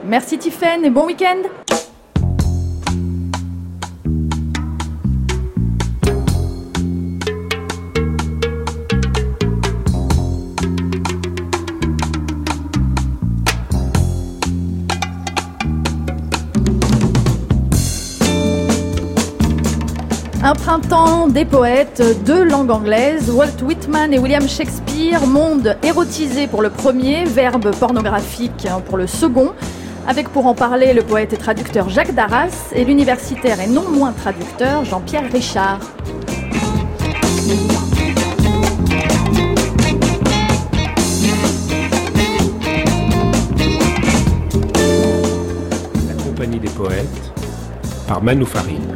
Merci Tiffaine et bon week-end. Un printemps des poètes, deux langues anglaises, Walt Whitman et William Shakespeare, monde érotisé pour le premier, verbe pornographique pour le second, avec pour en parler le poète et traducteur Jacques Darras et l'universitaire et non moins traducteur Jean-Pierre Richard. La Compagnie des poètes par Manu Farine.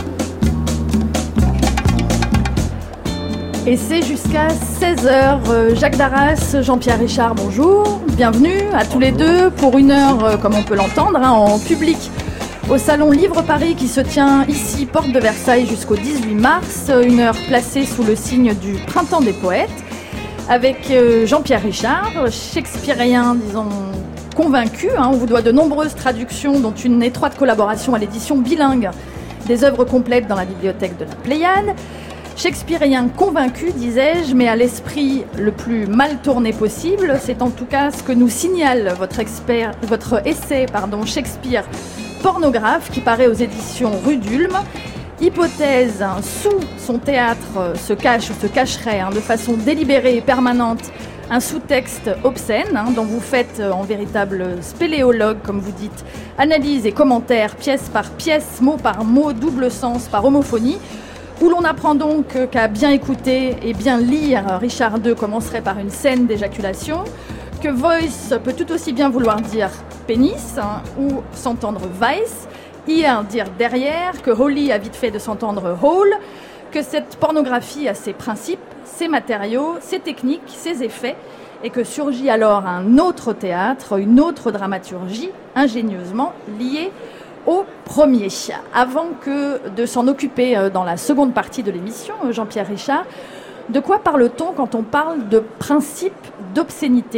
Et c'est jusqu'à 16h. Jacques Darras, Jean-Pierre Richard, bonjour. Bienvenue à tous les deux pour une heure, comme on peut l'entendre, en public au Salon Livre Paris qui se tient ici, porte de Versailles, jusqu'au 18 mars. Une heure placée sous le signe du Printemps des poètes avec Jean-Pierre Richard, shakespearien, disons, convaincu. On vous doit de nombreuses traductions, dont une étroite collaboration à l'édition bilingue des œuvres complètes dans la bibliothèque de la Pléiade. Shakespearien convaincu, disais-je, mais à l'esprit le plus mal tourné possible. C'est en tout cas ce que nous signale votre essai, Shakespeare pornographe, qui paraît aux éditions Rue d'Ulm. Hypothèse, sous son théâtre se cache ou se cacherait de façon délibérée et permanente un sous-texte obscène, dont vous faites en véritable spéléologue, comme vous dites, analyse et commentaires, pièce par pièce, mot par mot, double sens par homophonie, où l'on apprend donc qu'à bien écouter et bien lire, Richard II commencerait par une scène d'éjaculation, que voice peut tout aussi bien vouloir dire pénis, ou s'entendre vice, ear dire derrière, que holy a vite fait de s'entendre hole, que cette pornographie a ses principes, ses matériaux, ses techniques, ses effets, et que surgit alors un autre théâtre, une autre dramaturgie, ingénieusement liée au premier. Avant que de s'en occuper dans la seconde partie de l'émission, Jean-Pierre Richard, de quoi parle-t-on quand on parle de principe d'obscénité ?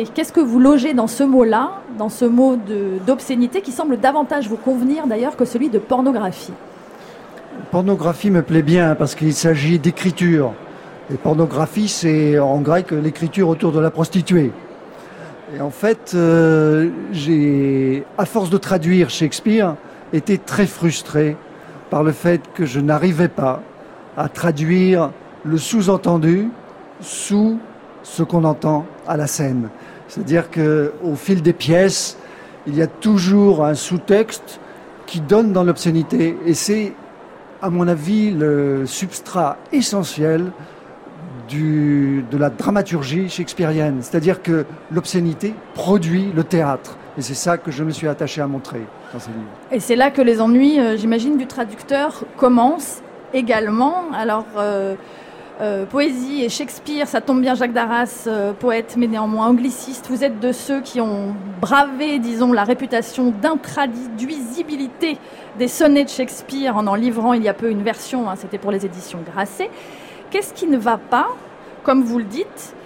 Qu'est-ce que vous logez dans ce mot-là, dans ce mot d'obscénité qui semble davantage vous convenir d'ailleurs que celui de pornographie ? Pornographie me plaît bien parce qu'il s'agit d'écriture. Et pornographie, c'est en grec l'écriture autour de la prostituée. Et en fait, j'ai, à force de traduire Shakespeare, été très frustré par le fait que je n'arrivais pas à traduire le sous-entendu sous ce qu'on entend à la scène. C'est-à-dire qu'au fil des pièces, il y a toujours un sous-texte qui donne dans l'obscénité. Et c'est, à mon avis, le substrat essentiel de la dramaturgie shakespearienne. C'est-à-dire que l'obscénité produit le théâtre. Et c'est ça que je me suis attaché à montrer dans ces livres. Et c'est là que les ennuis, j'imagine, du traducteur commencent également. Alors, poésie et Shakespeare, ça tombe bien, Jacques Darras, poète mais néanmoins angliciste. Vous êtes de ceux qui ont bravé, disons, la réputation d'intraduisibilité des sonnets de Shakespeare en livrant il y a peu une version, c'était pour les éditions Grasset. Qu'est-ce qui ne va pas, comme vous le dites,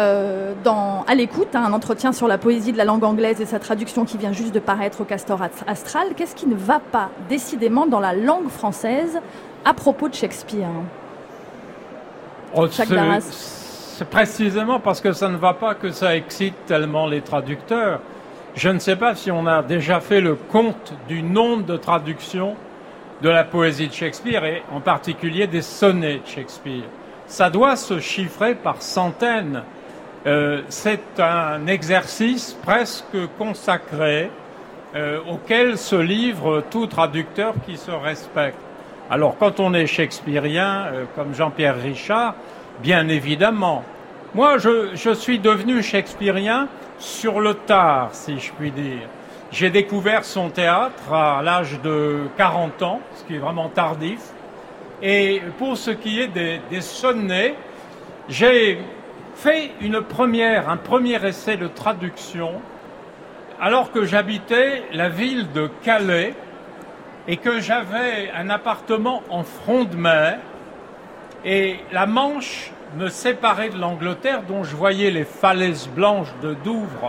à l'écoute, un entretien sur la poésie de la langue anglaise et sa traduction qui vient juste de paraître au Castor Astral, qu'est-ce qui ne va pas décidément dans la langue française à propos de Shakespeare ? C'est précisément parce que ça ne va pas que ça excite tellement les traducteurs. Je ne sais pas si on a déjà fait le compte du nombre de traductions de la poésie de Shakespeare et en particulier des sonnets de Shakespeare. Ça doit se chiffrer par centaines. C'est un exercice presque consacré auquel se livre tout traducteur qui se respecte. Alors quand on est shakespearien, comme Jean-Pierre Richard, bien évidemment. Moi, je suis devenu shakespearien sur le tard, si je puis dire. J'ai découvert son théâtre à l'âge de 40 ans, ce qui est vraiment tardif. Et pour ce qui est des sonnets, j'ai fait un premier essai de traduction alors que j'habitais la ville de Calais et que j'avais un appartement en front de mer et la Manche me séparait de l'Angleterre dont je voyais les falaises blanches de Douvres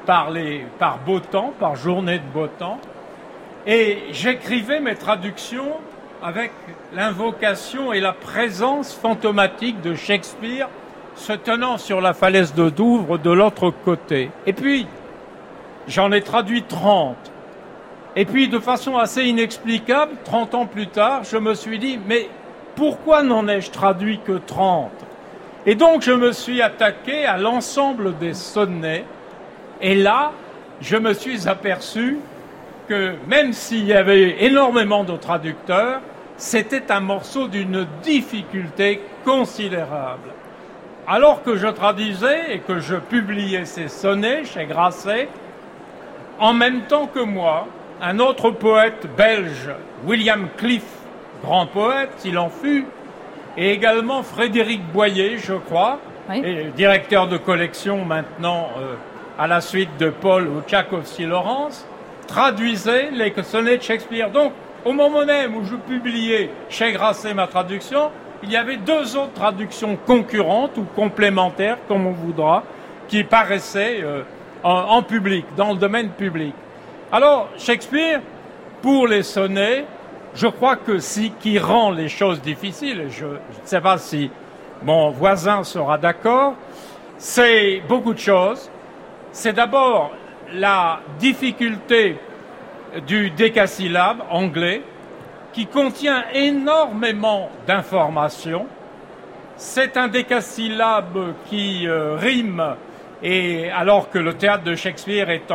par beau temps, par journée de beau temps. Et j'écrivais mes traductions avec l'invocation et la présence fantomatique de Shakespeare se tenant sur la falaise de Douvres de l'autre côté. Et puis, j'en ai traduit 30. Et puis, de façon assez inexplicable, 30 ans plus tard, je me suis dit, mais pourquoi n'en ai-je traduit que 30 ? Et donc, je me suis attaqué à l'ensemble des sonnets. Et là, je me suis aperçu que même s'il y avait énormément de traducteurs, c'était un morceau d'une difficulté considérable. Alors que je traduisais et que je publiais ces sonnets chez Grasset, en même temps que moi, un autre poète belge, William Cliff, grand poète, s'il en fut, et également Frédéric Boyer, je crois, oui, et directeur de collection maintenant à la suite de Paul ou Tchaikovsky-Laurence, traduisait les sonnets de Shakespeare. Donc, au moment même où je publiais chez Grasset ma traduction, il y avait 2 autres traductions concurrentes ou complémentaires, comme on voudra, qui paraissaient en public, dans le domaine public. Alors, Shakespeare, pour les sonnets, je crois que qui rend les choses difficiles, et je ne sais pas si mon voisin sera d'accord, c'est beaucoup de choses. C'est d'abord la difficulté du décasyllabe anglais, qui contient énormément d'informations. C'est un décasyllabe qui rime, et alors que le théâtre de Shakespeare est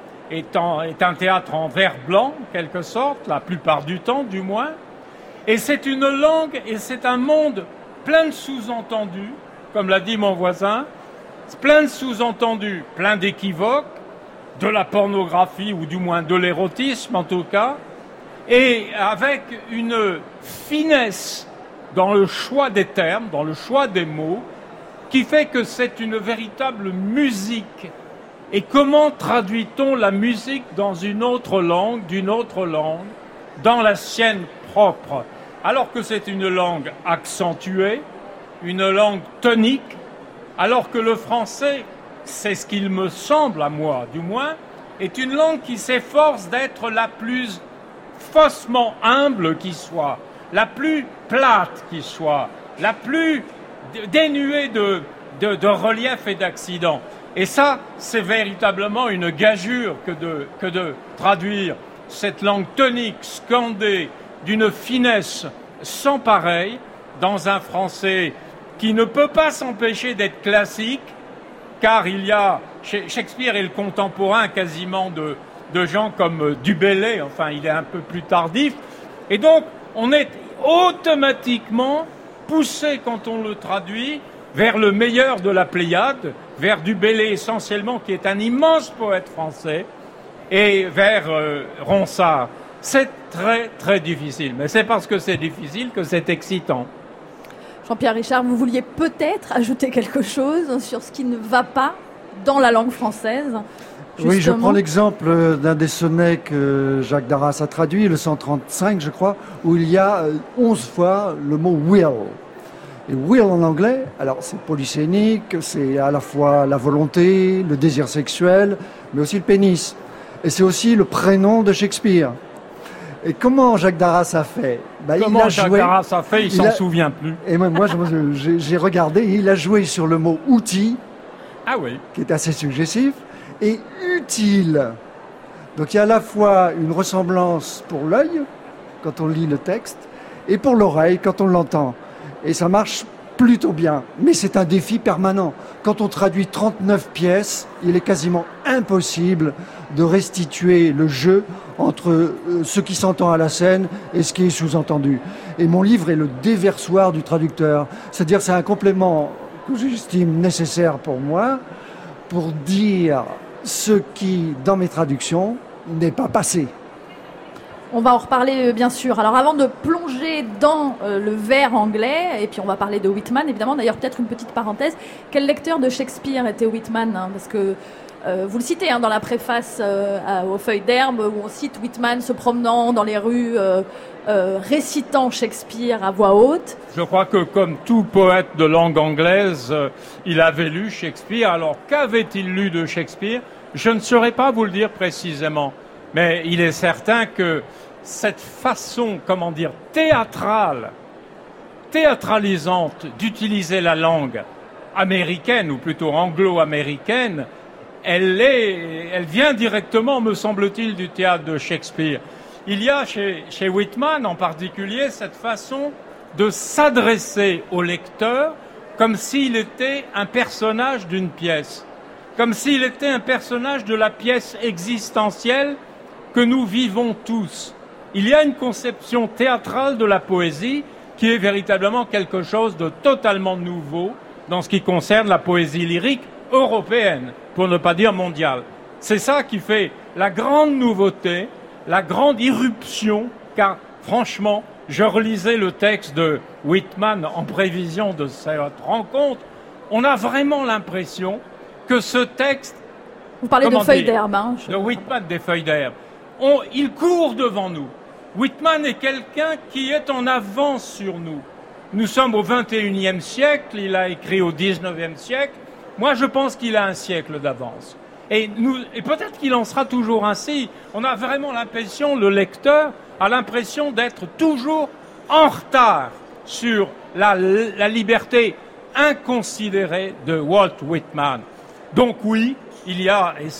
un théâtre en vers blanc, en quelque sorte, la plupart du temps du moins. Et c'est une langue et c'est un monde plein de sous-entendus, comme l'a dit mon voisin, plein de sous-entendus, plein d'équivoques, de la pornographie ou du moins de l'érotisme en tout cas, et avec une finesse dans le choix des termes, dans le choix des mots, qui fait que c'est une véritable musique. Et comment traduit-on la musique dans une autre langue, d'une autre langue, dans la sienne propre, alors que c'est une langue accentuée, une langue tonique, alors que le français, c'est ce qu'il me semble à moi, du moins, est une langue qui s'efforce d'être la plus faussement humble qui soit, la plus plate qui soit, la plus dénuée de relief et d'accident. Et ça, c'est véritablement une gageure que de traduire cette langue tonique, scandée, d'une finesse sans pareille, dans un français qui ne peut pas s'empêcher d'être classique, car Shakespeare est le contemporain quasiment de gens comme Du Bellay, enfin il est un peu plus tardif, et donc on est automatiquement poussé quand on le traduit vers le meilleur de la Pléiade, vers Du Bellay essentiellement, qui est un immense poète français, et vers Ronsard. C'est très très difficile, mais c'est parce que c'est difficile que c'est excitant. Jean-Pierre Richard, vous vouliez peut-être ajouter quelque chose sur ce qui ne va pas dans la langue française, justement. Oui, je prends l'exemple d'un des sonnets que Jacques Darras a traduit, le 135 je crois, où il y a 11 fois le mot « will ». Et « will » en anglais, alors c'est polysémique, c'est à la fois la volonté, le désir sexuel, mais aussi le pénis. Et c'est aussi le prénom de Shakespeare. Et comment Jacques Darras a fait ? Comment Jacques Darras a fait ? Il s'en souvient plus. Et moi, j'ai regardé, il a joué sur le mot « outil », ah oui, qui est assez suggestif, et « utile ». Donc il y a à la fois une ressemblance pour l'œil, quand on lit le texte, et pour l'oreille, quand on l'entend. Et ça marche plutôt bien. Mais c'est un défi permanent. Quand on traduit 39 pièces, il est quasiment impossible de restituer le jeu entre ce qui s'entend à la scène et ce qui est sous-entendu. Et mon livre est le déversoir du traducteur. C'est-à-dire c'est un complément que j'estime nécessaire pour moi pour dire ce qui, dans mes traductions, n'est pas passé. On va en reparler bien sûr. Alors avant de plonger dans le vers anglais, et puis on va parler de Whitman évidemment, d'ailleurs peut-être une petite parenthèse, quel lecteur de Shakespeare était Whitman, parce que vous le citez dans la préface aux Feuilles d'herbe, où on cite Whitman se promenant dans les rues, récitant Shakespeare à voix haute. Je crois que comme tout poète de langue anglaise, il avait lu Shakespeare. Alors qu'avait-il lu de Shakespeare ? Je ne saurais pas vous le dire précisément, mais il est certain que cette façon, théâtralisante d'utiliser la langue américaine, ou plutôt anglo-américaine, elle vient directement, me semble-t-il, du théâtre de Shakespeare. Il y a chez Whitman en particulier cette façon de s'adresser au lecteur comme s'il était un personnage d'une pièce, comme s'il était un personnage de la pièce existentielle que nous vivons tous. Il y a une conception théâtrale de la poésie qui est véritablement quelque chose de totalement nouveau dans ce qui concerne la poésie lyrique européenne, pour ne pas dire mondiale. C'est ça qui fait la grande nouveauté, la grande irruption, car franchement, je relisais le texte de Whitman en prévision de cette rencontre, on a vraiment l'impression que ce texte... Vous parlez de feuilles d'herbe, hein, de Whitman, des feuilles d'herbe. Il court devant nous. Whitman est quelqu'un qui est en avance sur nous. Nous sommes au XXIe siècle, il a écrit au XIXe siècle. Moi, je pense qu'il a un siècle d'avance. Et peut-être qu'il en sera toujours ainsi. On a vraiment l'impression, le lecteur a l'impression d'être toujours en retard sur la liberté inconsidérée de Walt Whitman. Donc oui, il y a, et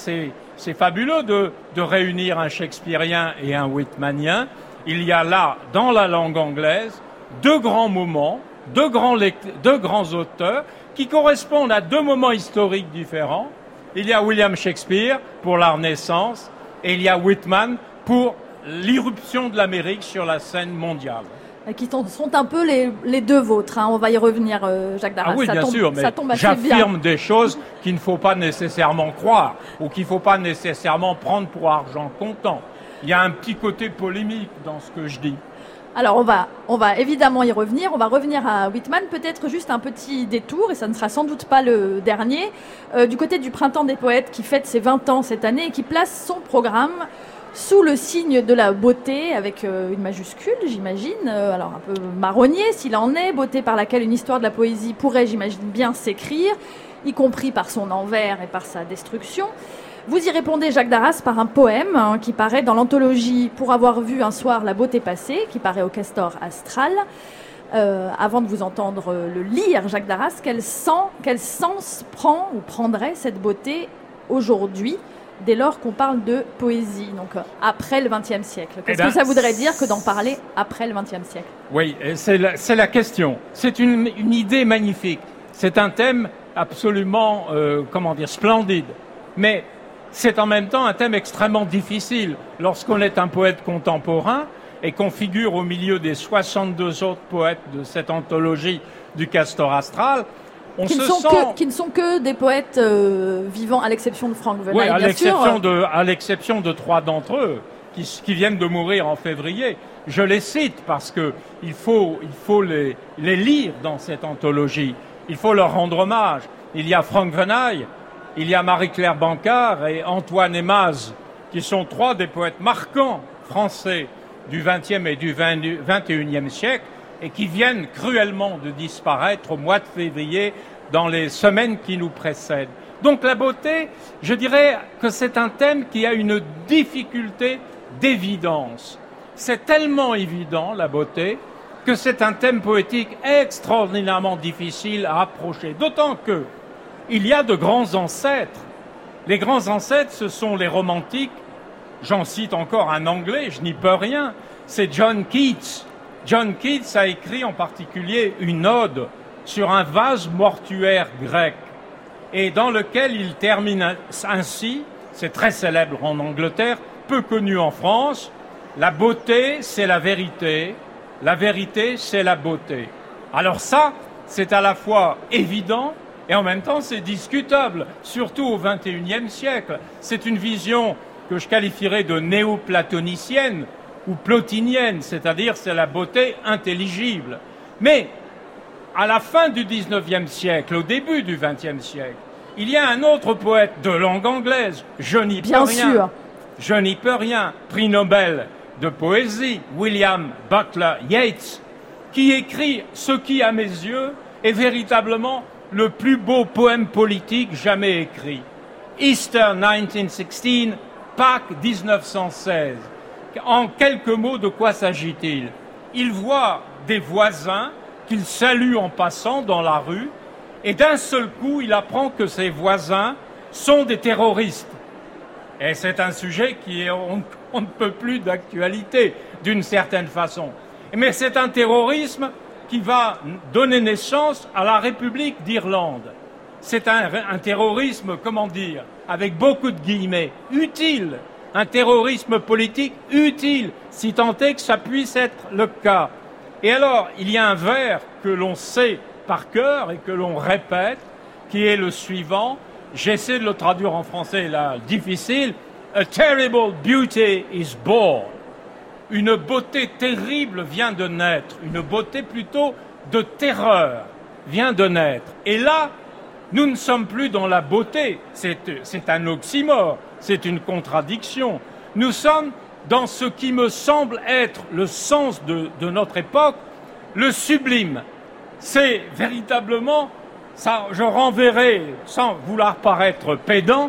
c'est fabuleux de réunir un Shakespearien et un Whitmanien, il y a là, dans la langue anglaise, deux grands moments, deux grands auteurs qui correspondent à deux moments historiques différents. Il y a William Shakespeare pour la Renaissance et il y a Whitman pour l'irruption de l'Amérique sur la scène mondiale. Qui sont un peu les deux vôtres, hein. On va y revenir, Jacques Darras. Ah oui, bien sûr, mais j'affirme des choses qu'il ne faut pas nécessairement croire ou qu'il ne faut pas nécessairement prendre pour argent comptant. Il y a un petit côté polémique dans ce que je dis. Alors on va évidemment y revenir. On va revenir à Whitman, peut-être juste un petit détour, et ça ne sera sans doute pas le dernier, du côté du Printemps des Poètes qui fête ses 20 ans cette année et qui place son programme sous le signe de la beauté, avec une majuscule, j'imagine, alors un peu marronnier s'il en est, beauté par laquelle une histoire de la poésie pourrait, j'imagine bien, s'écrire, y compris par son envers et par sa destruction. Vous y répondez, Jacques Darras, par un poème qui paraît dans l'anthologie « Pour avoir vu un soir la beauté passer », qui paraît au Castor Astral. Avant de vous entendre le lire, Jacques Darras, quel sens prend ou prendrait cette beauté aujourd'hui, dès lors qu'on parle de poésie, donc après le XXe siècle? Qu'est-ce que ça voudrait dire que d'en parler après le XXe siècle? Oui, c'est la question. C'est une idée magnifique. C'est un thème absolument, splendide. Mais c'est en même temps un thème extrêmement difficile. Lorsqu'on est un poète contemporain et qu'on figure au milieu des 62 autres poètes de cette anthologie du Castor Astral, qui ne sont que des poètes vivants, à l'exception de Frank Venaille, bien sûr. À l'exception de 3 d'entre eux qui viennent de mourir en février. Je les cite parce que il faut les lire dans cette anthologie. Il faut leur rendre hommage. Il y a Frank Venaille, il y a Marie-Claire Bancard et Antoine Aimaz, qui sont 3 des poètes marquants français du XXe et du XXIe siècle, et qui viennent cruellement de disparaître au mois de février dans les semaines qui nous précèdent. Donc la beauté, je dirais que c'est un thème qui a une difficulté d'évidence. C'est tellement évident, la beauté, que c'est un thème poétique extraordinairement difficile à approcher. D'autant que il y a de grands ancêtres. Les grands ancêtres, ce sont les romantiques. J'en cite encore un anglais, je n'y peux rien. C'est John Keats. John Keats a écrit en particulier une ode sur un vase mortuaire grec et dans lequel il termine ainsi, c'est très célèbre en Angleterre, peu connu en France, la beauté c'est la vérité c'est la beauté. Alors ça, c'est à la fois évident et en même temps c'est discutable, surtout au XXIe siècle. C'est une vision que je qualifierais de néo-platonicienne ou plotinienne, c'est-à-dire c'est la beauté intelligible. Mais à la fin du XIXe siècle, au début du XXe siècle, il y a un autre poète de langue anglaise, je n'y peux rien, prix Nobel de poésie, William Butler Yeats, qui écrit ce qui, à mes yeux, est véritablement le plus beau poème politique jamais écrit. Easter 1916, Pâques 1916. En quelques mots, de quoi s'agit-il? Il voit des voisins qu'il salue en passant dans la rue, et d'un seul coup, il apprend que ses voisins sont des terroristes. Et c'est un sujet qui est, on ne peut plus d'actualité, d'une certaine façon. Mais c'est un terrorisme qui va donner naissance à la République d'Irlande. C'est un terrorisme, comment dire, avec beaucoup de guillemets, utile, un terrorisme politique utile, si tant est que ça puisse être le cas. Et alors, il y a un vers que l'on sait par cœur et que l'on répète, qui est le suivant. J'essaie de le traduire en français, là, difficile. A terrible beauty is born. Une beauté terrible vient de naître. Une beauté plutôt de terreur vient de naître. Et là, nous ne sommes plus dans la beauté. C'est un oxymore. C'est une contradiction. Nous sommes dans ce qui me semble être le sens de notre époque, le sublime. C'est véritablement, ça, je renverrai, sans vouloir paraître pédant,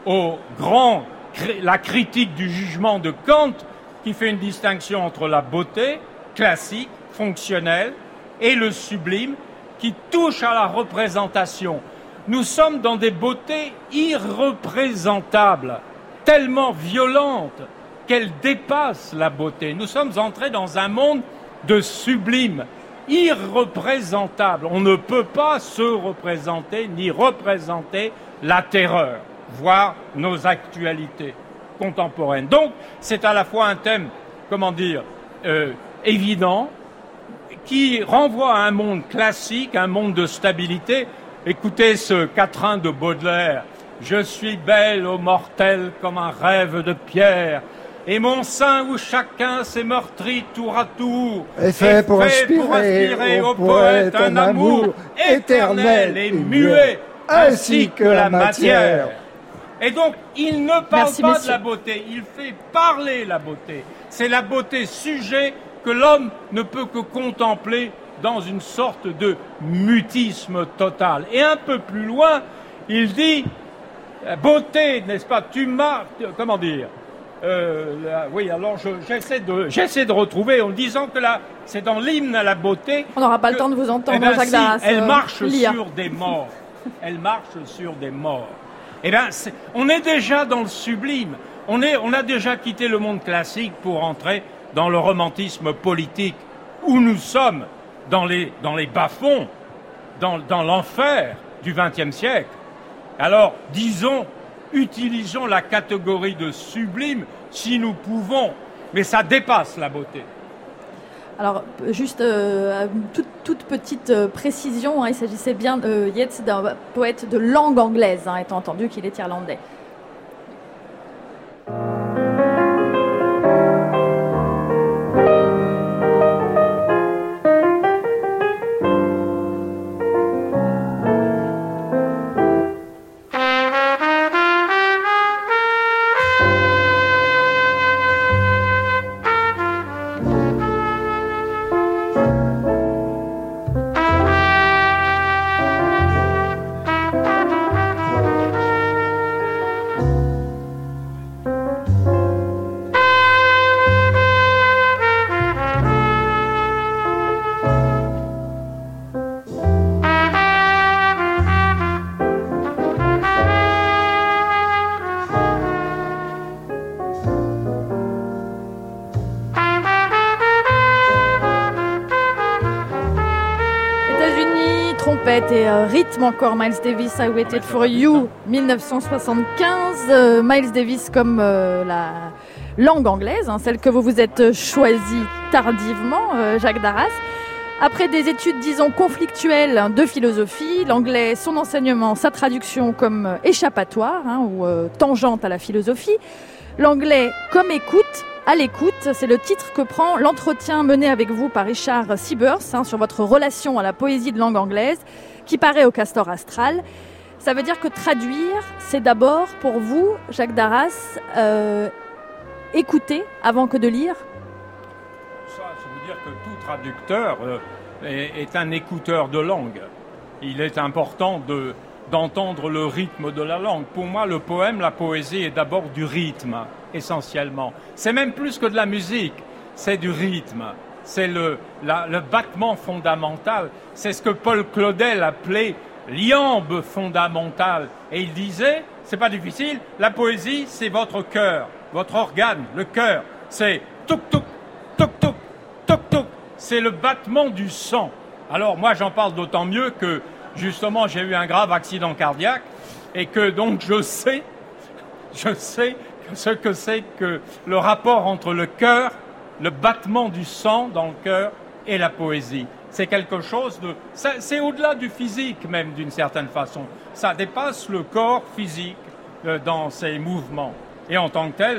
la critique du jugement de Kant, qui fait une distinction entre la beauté classique, fonctionnelle, et le sublime, qui touche à la représentation. Nous sommes dans des beautés irreprésentables, tellement violentes qu'elles dépassent la beauté. Nous sommes entrés dans un monde de sublime, irreprésentable. On ne peut pas se représenter ni représenter la terreur, voire nos actualités contemporaines. Donc, c'est à la fois un thème, évident, qui renvoie à un monde classique, un monde de stabilité. Écoutez ce quatrain de Baudelaire. Je suis belle aux mortels comme un rêve de pierre, et mon sein où chacun s'est meurtri tour à tour est fait pour inspirer au poète un amour éternel et muet, ainsi que la matière. Et donc, il ne parle pas de la beauté, il fait parler la beauté. C'est la beauté sujet que l'homme ne peut que contempler dans une sorte de mutisme total. Et un peu plus loin, il dit, beauté, n'est-ce pas, tu m'as, comment dire, oui, alors j'essaie de retrouver en disant que là, c'est dans l'hymne à la beauté. On n'aura pas le temps de vous entendre, Jacques Darras. Elle marche sur des morts. Elle marche sur des morts. Eh bien, on est déjà dans le sublime. On a déjà quitté le monde classique pour entrer dans le romantisme politique, où nous sommes dans les bas-fonds, dans l'enfer du XXe siècle. Alors, utilisons la catégorie de sublime si nous pouvons, mais ça dépasse la beauté. Alors, juste toute petite précision, il s'agissait bien Yeats d'un poète de langue anglaise, étant entendu qu'il est irlandais. Et rythme encore, Miles Davis, I Waited for You, 1975. Miles Davis comme la langue anglaise, celle que vous vous êtes choisie tardivement, Jacques Darras. Après des études, disons, conflictuelles de philosophie, l'anglais, son enseignement, sa traduction comme échappatoire ou tangente à la philosophie, l'anglais comme écoute, à l'écoute, c'est le titre que prend l'entretien mené avec vous par Richard Siebers sur votre relation à la poésie de langue anglaise, qui paraît au Castor Astral. Ça veut dire que traduire, c'est d'abord pour vous, Jacques Darras, écouter avant que de lire? Ça veut dire que tout traducteur est un écouteur de langue. Il est important d'entendre le rythme de la langue. Pour moi, le poème, la poésie est d'abord du rythme, essentiellement. C'est même plus que de la musique, c'est du rythme. C'est le battement fondamental. C'est ce que Paul Claudel appelait l'iambe fondamentale. Et il disait, c'est pas difficile, la poésie, c'est votre cœur, votre organe, le cœur. C'est touk-touk, touk-touk, touk-touk. C'est le battement du sang. Alors moi, j'en parle d'autant mieux que, justement, j'ai eu un grave accident cardiaque et que donc je sais ce que c'est que le rapport entre le cœur, le battement du sang dans le cœur et la poésie. C'est quelque chose de... C'est au-delà du physique même, d'une certaine façon. Ça dépasse le corps physique dans ses mouvements. Et en tant que tel,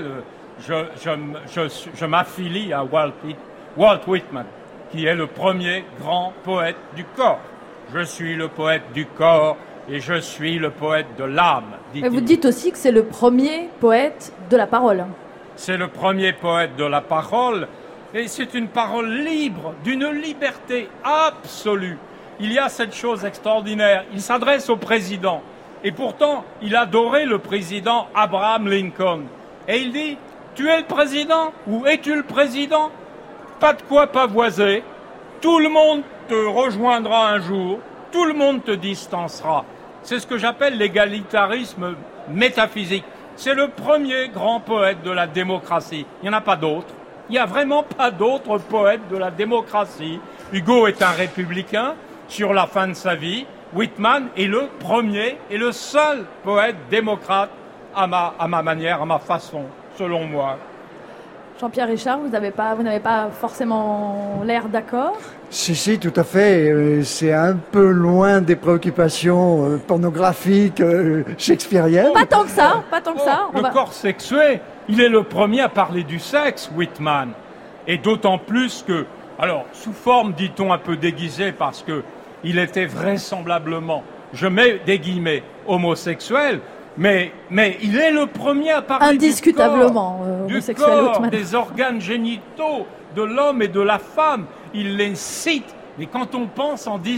je m'affilie à Walt Whitman, qui est le premier grand poète du corps. Je suis le poète du corps et je suis le poète de l'âme, dit-il. Et vous dites aussi que c'est le premier poète de la parole. C'est le premier poète de la parole, et c'est une parole libre, d'une liberté absolue. Il y a cette chose extraordinaire, il s'adresse au président, et pourtant il adorait le président Abraham Lincoln. Et il dit, tu es le président ou es-tu le président? Pas de quoi pavoiser, tout le monde te rejoindra un jour, tout le monde te distancera. C'est ce que j'appelle l'égalitarisme métaphysique. C'est le premier grand poète de la démocratie. Il n'y en a pas d'autres. Il n'y a vraiment pas d'autres poètes de la démocratie. Hugo est un républicain sur la fin de sa vie. Whitman est le premier et le seul poète démocrate à ma manière, à ma façon, selon moi. Jean-Pierre Richard, vous n'avez pas forcément l'air d'accord? Si, tout à fait. C'est un peu loin des préoccupations pornographiques shakespeariennes. Pas tant que ça. Le corps sexué, il est le premier à parler du sexe, Whitman. Et d'autant plus que, alors, sous forme, dit-on, un peu déguisée, parce que il était vraisemblablement, je mets des guillemets, homosexuel, mais il est le premier à parler indiscutablement du corps, des organes génitaux de l'homme et de la femme. Il les cite. Mais quand on pense en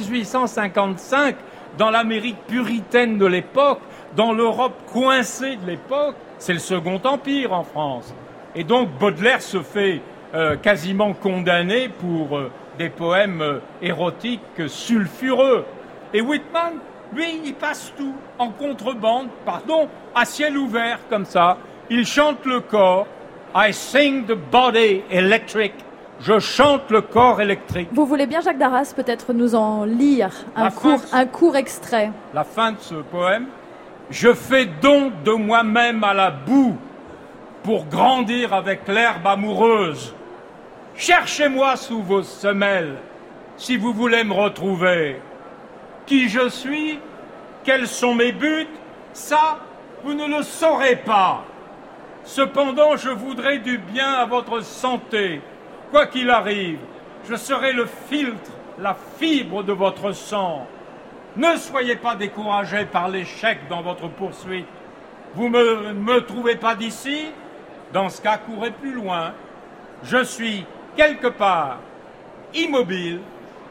1855, dans l'Amérique puritaine de l'époque, dans l'Europe coincée de l'époque, c'est le Second Empire en France. Et donc Baudelaire se fait quasiment condamner pour des poèmes érotiques sulfureux. Et Whitman, lui, il passe tout en contrebande, à ciel ouvert comme ça. Il chante le corps. I sing the body electric. Je chante le corps électrique. Vous voulez bien, Jacques Darras, peut-être nous en lire un court extrait? La fin de ce poème. Je fais don de moi-même à la boue pour grandir avec l'herbe amoureuse. Cherchez-moi sous vos semelles si vous voulez me retrouver. Qui je suis, quels sont mes buts, ça, vous ne le saurez pas. Cependant, je voudrais du bien à votre santé. Quoi qu'il arrive, je serai le filtre, la fibre de votre sang. Ne soyez pas découragés par l'échec dans votre poursuite. Vous ne me trouvez pas d'ici? Dans ce cas, courez plus loin. Je suis quelque part, immobile.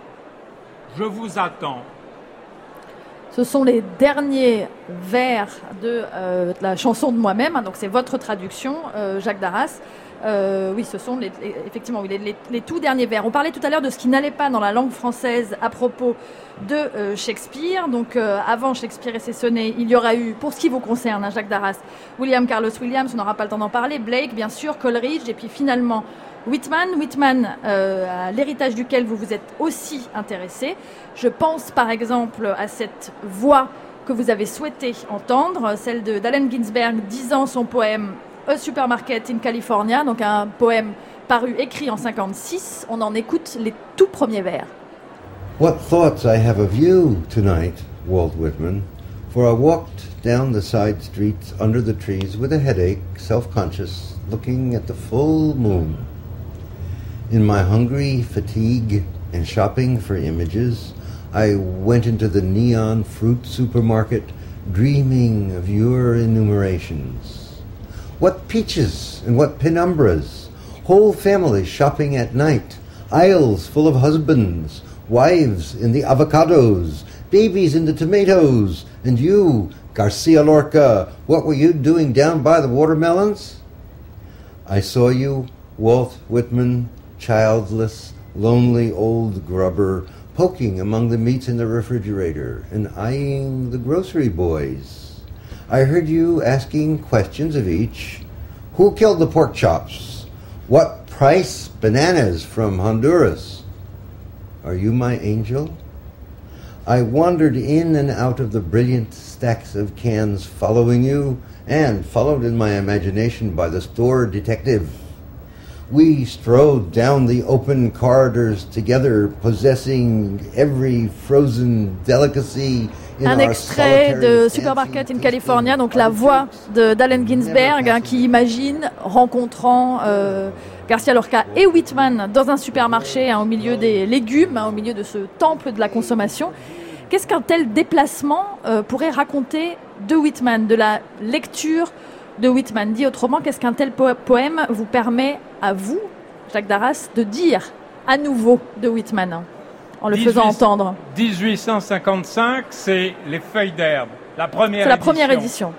Je vous attends. Ce sont les derniers vers de la chanson de moi-même, donc c'est votre traduction, Jacques Darras. Oui, ce sont effectivement les tout derniers vers. On parlait tout à l'heure de ce qui n'allait pas dans la langue française à propos de Shakespeare. Donc avant Shakespeare et ses sonnets, il y aura eu, pour ce qui vous concerne, Jacques Darras, William Carlos Williams, on n'aura pas le temps d'en parler, Blake bien sûr, Coleridge, et puis finalement Whitman, à l'héritage duquel vous vous êtes aussi intéressé. Je pense par exemple à cette voix que vous avez souhaité entendre, celle d'Allen Ginsberg disant son poème A Supermarket in California, donc un poème écrit en 1956. On en écoute les tout premiers vers. What thoughts I have of you tonight, Walt Whitman, for I walked down the side streets under the trees with a headache, self-conscious, looking at the full moon. In my hungry fatigue and shopping for images, I went into the neon fruit supermarket, dreaming of your enumerations. What peaches and what penumbras, whole families shopping at night, aisles full of husbands, wives in the avocados babies in the tomatoes. And you, Garcia Lorca, what were you doing down by the watermelons? I saw you, Walt Whitman, childless, lonely old grubber, poking among the meats in the refrigerator and eyeing the grocery boys. I heard you asking questions of each. Who killed the pork chops? What price bananas from Honduras? Are you my angel? I wandered in and out of the brilliant stacks of cans following you, and followed in my imagination by the store detective. We strode down the open corridors together, possessing every frozen delicacy. Un extrait de Supermarket in California, donc la voix d'Allen Ginsberg, qui imagine rencontrant Garcia Lorca et Whitman dans un supermarché, au milieu des légumes, au milieu de ce temple de la consommation. Qu'est-ce qu'un tel déplacement pourrait raconter de Whitman, de la lecture de Whitman? Dit autrement, qu'est-ce qu'un tel poème vous permet à vous, Jacques Darras, de dire à nouveau de Whitman, en le faisant entendre? 1855, c'est Les Feuilles d'herbe, la première édition. C'est la première édition.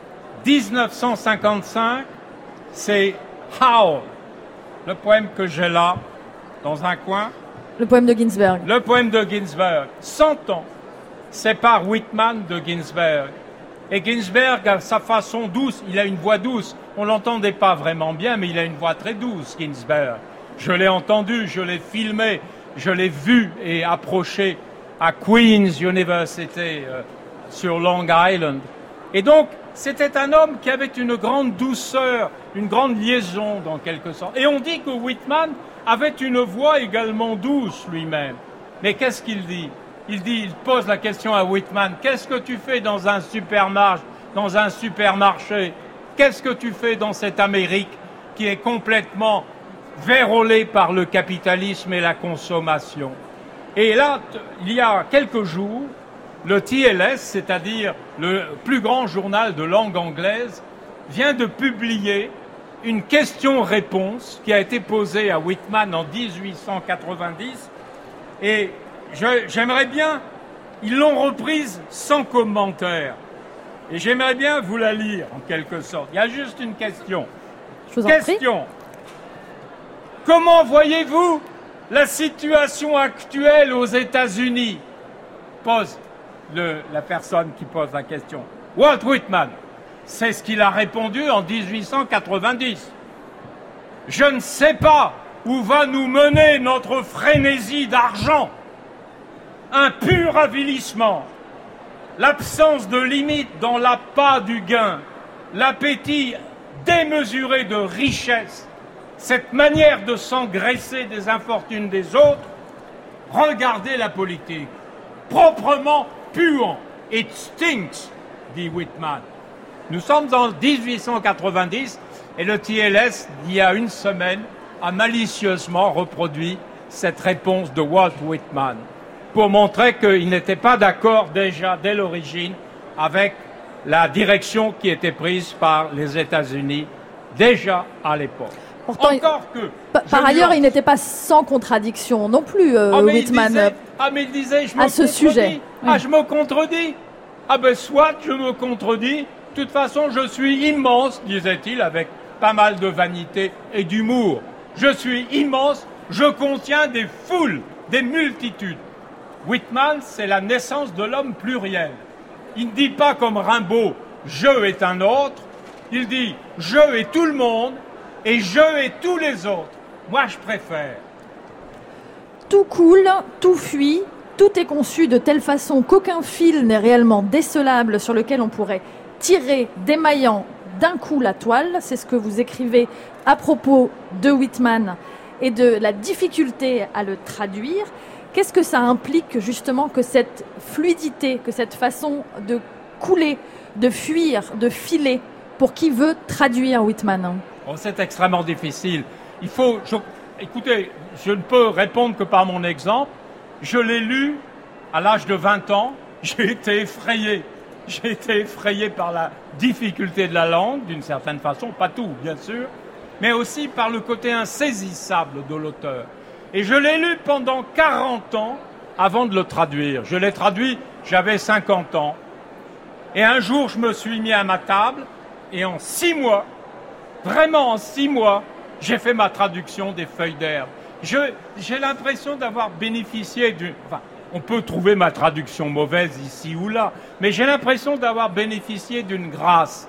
1955, c'est Howl, le poème que j'ai là, dans un coin. Le poème de Ginsberg. Le poème de Ginsberg. 100 ans sépare Whitman de Ginsberg. Et Ginsberg, à sa façon douce, il a une voix douce. On l'entendait pas vraiment bien, mais il a une voix très douce, Ginsberg. Je l'ai entendu, je l'ai filmé, je l'ai vu et approché à Queen's University, sur Long Island. Et donc, c'était un homme qui avait une grande douceur, une grande liaison, dans quelque sorte. Et on dit que Whitman avait une voix également douce lui-même. Mais qu'est-ce qu'il dit ? Il pose la question à Whitman, qu'est-ce que tu fais dans un supermarché, Qu'est-ce que tu fais dans cette Amérique qui est complètement vérolée par le capitalisme et la consommation? Et là, il y a quelques jours, le TLS, c'est-à-dire le plus grand journal de langue anglaise, vient de publier une question-réponse qui a été posée à Whitman en 1890, et j'aimerais bien, ils l'ont reprise sans commentaire, et j'aimerais bien vous la lire en quelque sorte. Il y a juste une question. Je vous en prie. Question. Comment voyez-vous la situation actuelle aux États-Unis? Pose la personne qui pose la question. Walt Whitman. C'est ce qu'il a répondu en 1890. Je ne sais pas où va nous mener notre frénésie d'argent. Un pur avilissement, l'absence de limite dans l'appât du gain, l'appétit démesuré de richesse, cette manière de s'engraisser des infortunes des autres. Regardez la politique, proprement puant. It stinks, dit Whitman. Nous sommes en 1890 et le TLS, il y a une semaine, a malicieusement reproduit cette réponse de Walt Whitman pour montrer qu'il n'était pas d'accord déjà dès l'origine avec la direction qui était prise par les États-Unis déjà à l'époque. Pourtant, encore que... Par ailleurs, il n'était pas sans contradiction non plus, Whitman, mais il disait, à ce sujet. Ah, je me contredis. Ah ben, soit je me contredis. De toute façon, je suis immense, disait-il, avec pas mal de vanité et d'humour. Je suis immense, je contiens des foules, des multitudes. Whitman, c'est la naissance de l'homme pluriel. Il ne dit pas comme Rimbaud, je est un autre. Il dit, je est tout le monde et je et tous les autres. Moi, je préfère. Tout coule, tout fuit, tout est conçu de telle façon qu'aucun fil n'est réellement décelable sur lequel on pourrait tirer, démaillant d'un coup la toile. C'est ce que vous écrivez à propos de Whitman et de la difficulté à le traduire. Qu'est-ce que ça implique justement que cette fluidité, que cette façon de couler, de fuir, de filer, pour qui veut traduire Whitman? Oh, c'est extrêmement difficile. Écoutez, je ne peux répondre que par mon exemple. Je l'ai lu à l'âge de 20 ans. J'ai été effrayé. J'ai été effrayé par la difficulté de la langue, d'une certaine façon, pas tout, bien sûr, mais aussi par le côté insaisissable de l'auteur. Et je l'ai lu pendant 40 ans avant de le traduire. Je l'ai traduit j'avais 50 ans. Et un jour, je me suis mis à ma table et en 6 mois, vraiment en 6 mois, j'ai fait ma traduction des Feuilles d'herbe. J'ai l'impression d'avoir bénéficié d'une... Enfin, on peut trouver ma traduction mauvaise ici ou là, mais j'ai l'impression d'avoir bénéficié d'une grâce,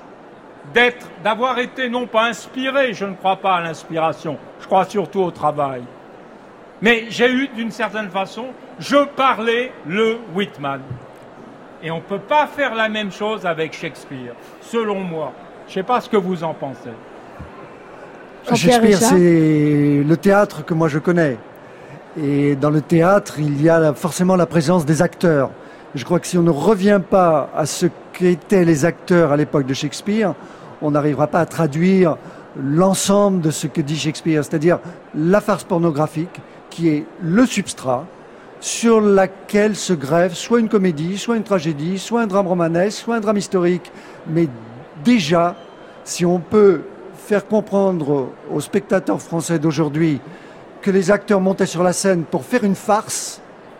d'avoir été non pas inspiré, je ne crois pas à l'inspiration, je crois surtout au travail. Mais j'ai eu, d'une certaine façon, je parlais le Whitman. Et on ne peut pas faire la même chose avec Shakespeare, selon moi. Je ne sais pas ce que vous en pensez. Shakespeare, c'est le théâtre que moi je connais. Et dans le théâtre, il y a forcément la présence des acteurs. Je crois que si on ne revient pas à ce qu'étaient les acteurs à l'époque de Shakespeare, on n'arrivera pas à traduire l'ensemble de ce que dit Shakespeare, c'est-à-dire la farce pornographique, qui est le substrat sur laquelle se greffe soit une comédie, soit une tragédie, soit un drame romanesque, soit un drame historique. Mais déjà, si on peut faire comprendre aux spectateurs français d'aujourd'hui que les acteurs montaient sur la scène pour faire une farce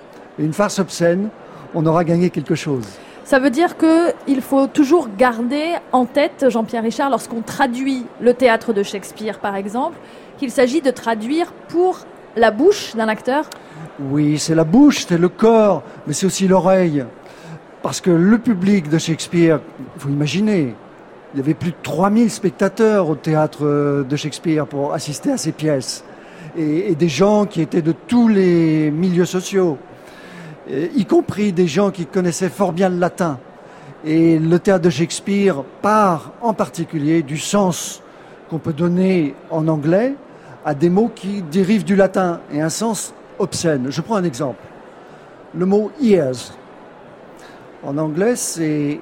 obscène, on aura gagné quelque chose. Ça veut dire qu'il faut toujours garder en tête, Jean-Pierre Richard, lorsqu'on traduit le théâtre de Shakespeare, par exemple, qu'il s'agit de traduire pour la bouche d'un acteur ? Oui, c'est la bouche, c'est le corps, mais c'est aussi l'oreille. Parce que le public de Shakespeare, il faut imaginer, il y avait plus de 3000 spectateurs au théâtre de Shakespeare pour assister à ces pièces. Et des gens qui étaient de tous les milieux sociaux, y compris des gens qui connaissaient fort bien le latin. Et le théâtre de Shakespeare part en particulier du sens qu'on peut donner en anglais à des mots qui dérivent du latin et un sens obscène. Je prends un exemple. Le mot « ears ». En anglais, c'est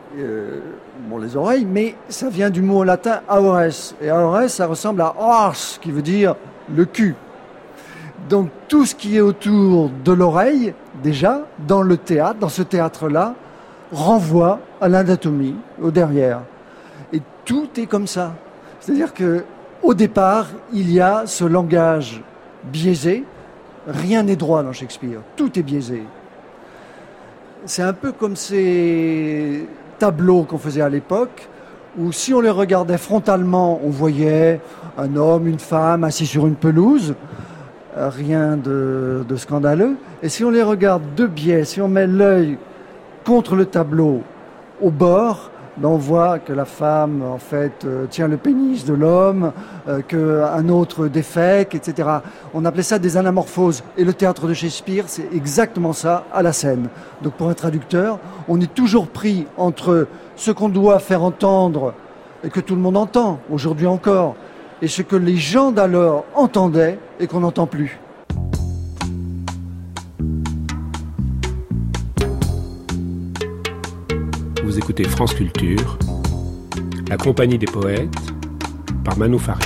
les oreilles, mais ça vient du mot latin « aores ». Et « aores », ça ressemble à « ars », qui veut dire le cul. Donc tout ce qui est autour de l'oreille, déjà, dans le théâtre, dans ce théâtre-là, renvoie à l'anatomie, au derrière. Et tout est comme ça. C'est-à-dire qu'au départ, il y a ce langage biaisé. Rien n'est droit dans Shakespeare. Tout est biaisé. C'est un peu comme ces tableaux qu'on faisait à l'époque, où si on les regardait frontalement, on voyait un homme, une femme assis sur une pelouse. Rien de scandaleux. Et si on les regarde de biais, si on met l'œil contre le tableau au bord, on voit que la femme, en fait, tient le pénis de l'homme, qu'un autre défèque, etc. On appelait ça des anamorphoses. Et le théâtre de Shakespeare, c'est exactement ça à la scène. Donc pour un traducteur, on est toujours pris entre ce qu'on doit faire entendre et que tout le monde entend, aujourd'hui encore, et ce que les gens d'alors entendaient et qu'on n'entend plus. Vous écoutez France Culture, la compagnie des poètes, par Manu Farine.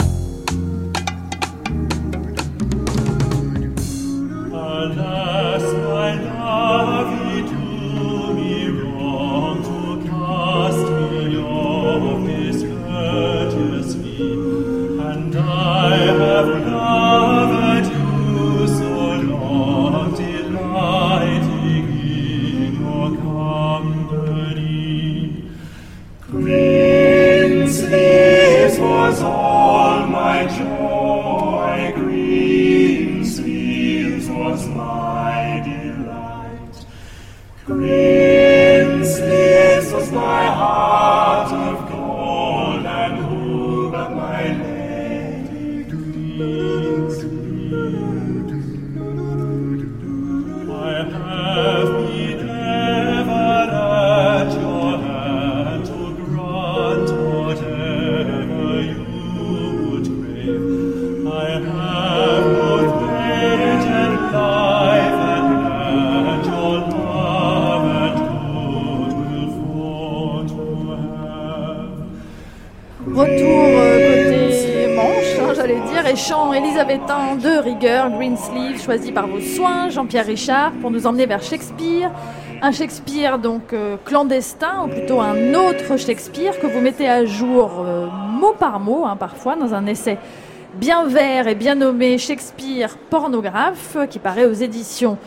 Chant élisabétain de rigueur, Greensleeve, choisi par vos soins, Jean-Pierre Richard, pour nous emmener vers Shakespeare. Un Shakespeare donc clandestin, ou plutôt un autre Shakespeare que vous mettez à jour mot par mot, parfois, dans un essai bien vert et bien nommé Shakespeare pornographe, qui paraît aux éditions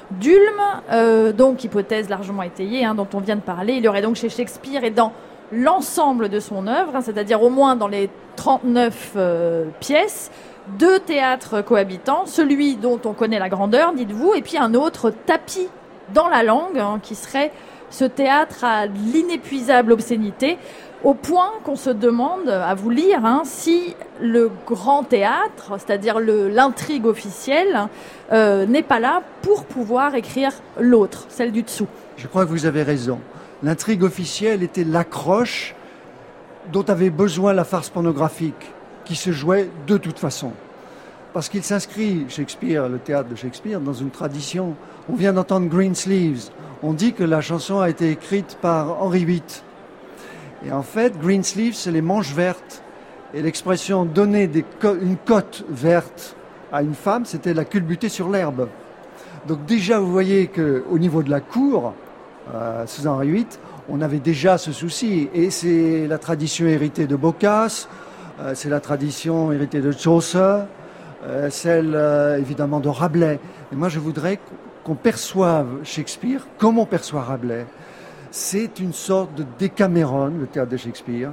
d'Ulm, donc hypothèse largement étayée dont on vient de parler. Il y aurait donc chez Shakespeare et dans l'ensemble de son œuvre, c'est-à-dire au moins dans les 39 pièces, 2 théâtres cohabitants, celui dont on connaît la grandeur, dites-vous, et puis un autre tapis dans la langue, qui serait ce théâtre à l'inépuisable obscénité, au point qu'on se demande, à vous lire, si le grand théâtre, c'est-à-dire l'intrigue officielle, n'est pas là pour pouvoir écrire l'autre, celle du dessous. Je crois que vous avez raison. L'intrigue officielle était l'accroche dont avait besoin la farce pornographique, qui se jouait de toute façon. Parce qu'il s'inscrit, Shakespeare, le théâtre de Shakespeare, dans une tradition. On vient d'entendre Greensleeves. On dit que la chanson a été écrite par Henri VIII. Et en fait, Greensleeves, c'est les manches vertes. Et l'expression donner une cote verte à une femme, c'était la culbuter sur l'herbe. Donc déjà, vous voyez qu'au niveau de la cour, sous Henri VIII, on avait déjà ce souci. Et c'est la tradition héritée de Boccace, c'est la tradition héritée de Chaucer, celle évidemment de Rabelais. Et moi, je voudrais qu'on perçoive Shakespeare comme on perçoit Rabelais. C'est une sorte de Décaméron, le théâtre de Shakespeare,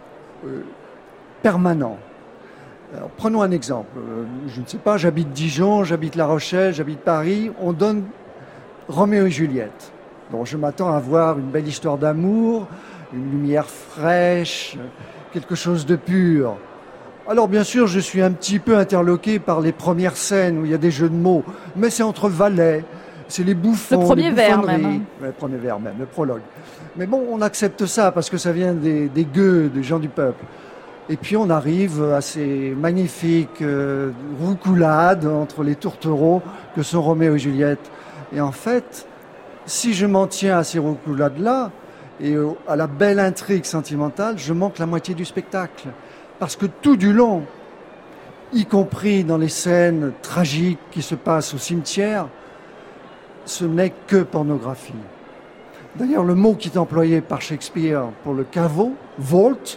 permanent. Alors, prenons un exemple. Je ne sais pas, j'habite Dijon, j'habite La Rochelle, j'habite Paris. On donne Roméo et Juliette. Donc je m'attends à voir une belle histoire d'amour, une lumière fraîche, quelque chose de pur. Alors bien sûr, je suis un petit peu interloqué par les premières scènes où il y a des jeux de mots, mais c'est entre valets, c'est les bouffons, le premier les vers même. Ouais, le premier vers même, le prologue. Mais bon, on accepte ça parce que ça vient des gueux, des gens du peuple. Et puis on arrive à ces magnifiques roucoulades entre les tourtereaux que sont Roméo et Juliette. Et en fait, si je m'en tiens à ces roucoulades-là et à la belle intrigue sentimentale, je manque la moitié du spectacle. Parce que tout du long, y compris dans les scènes tragiques qui se passent au cimetière, ce n'est que pornographie. D'ailleurs, le mot qui est employé par Shakespeare pour le caveau, vault,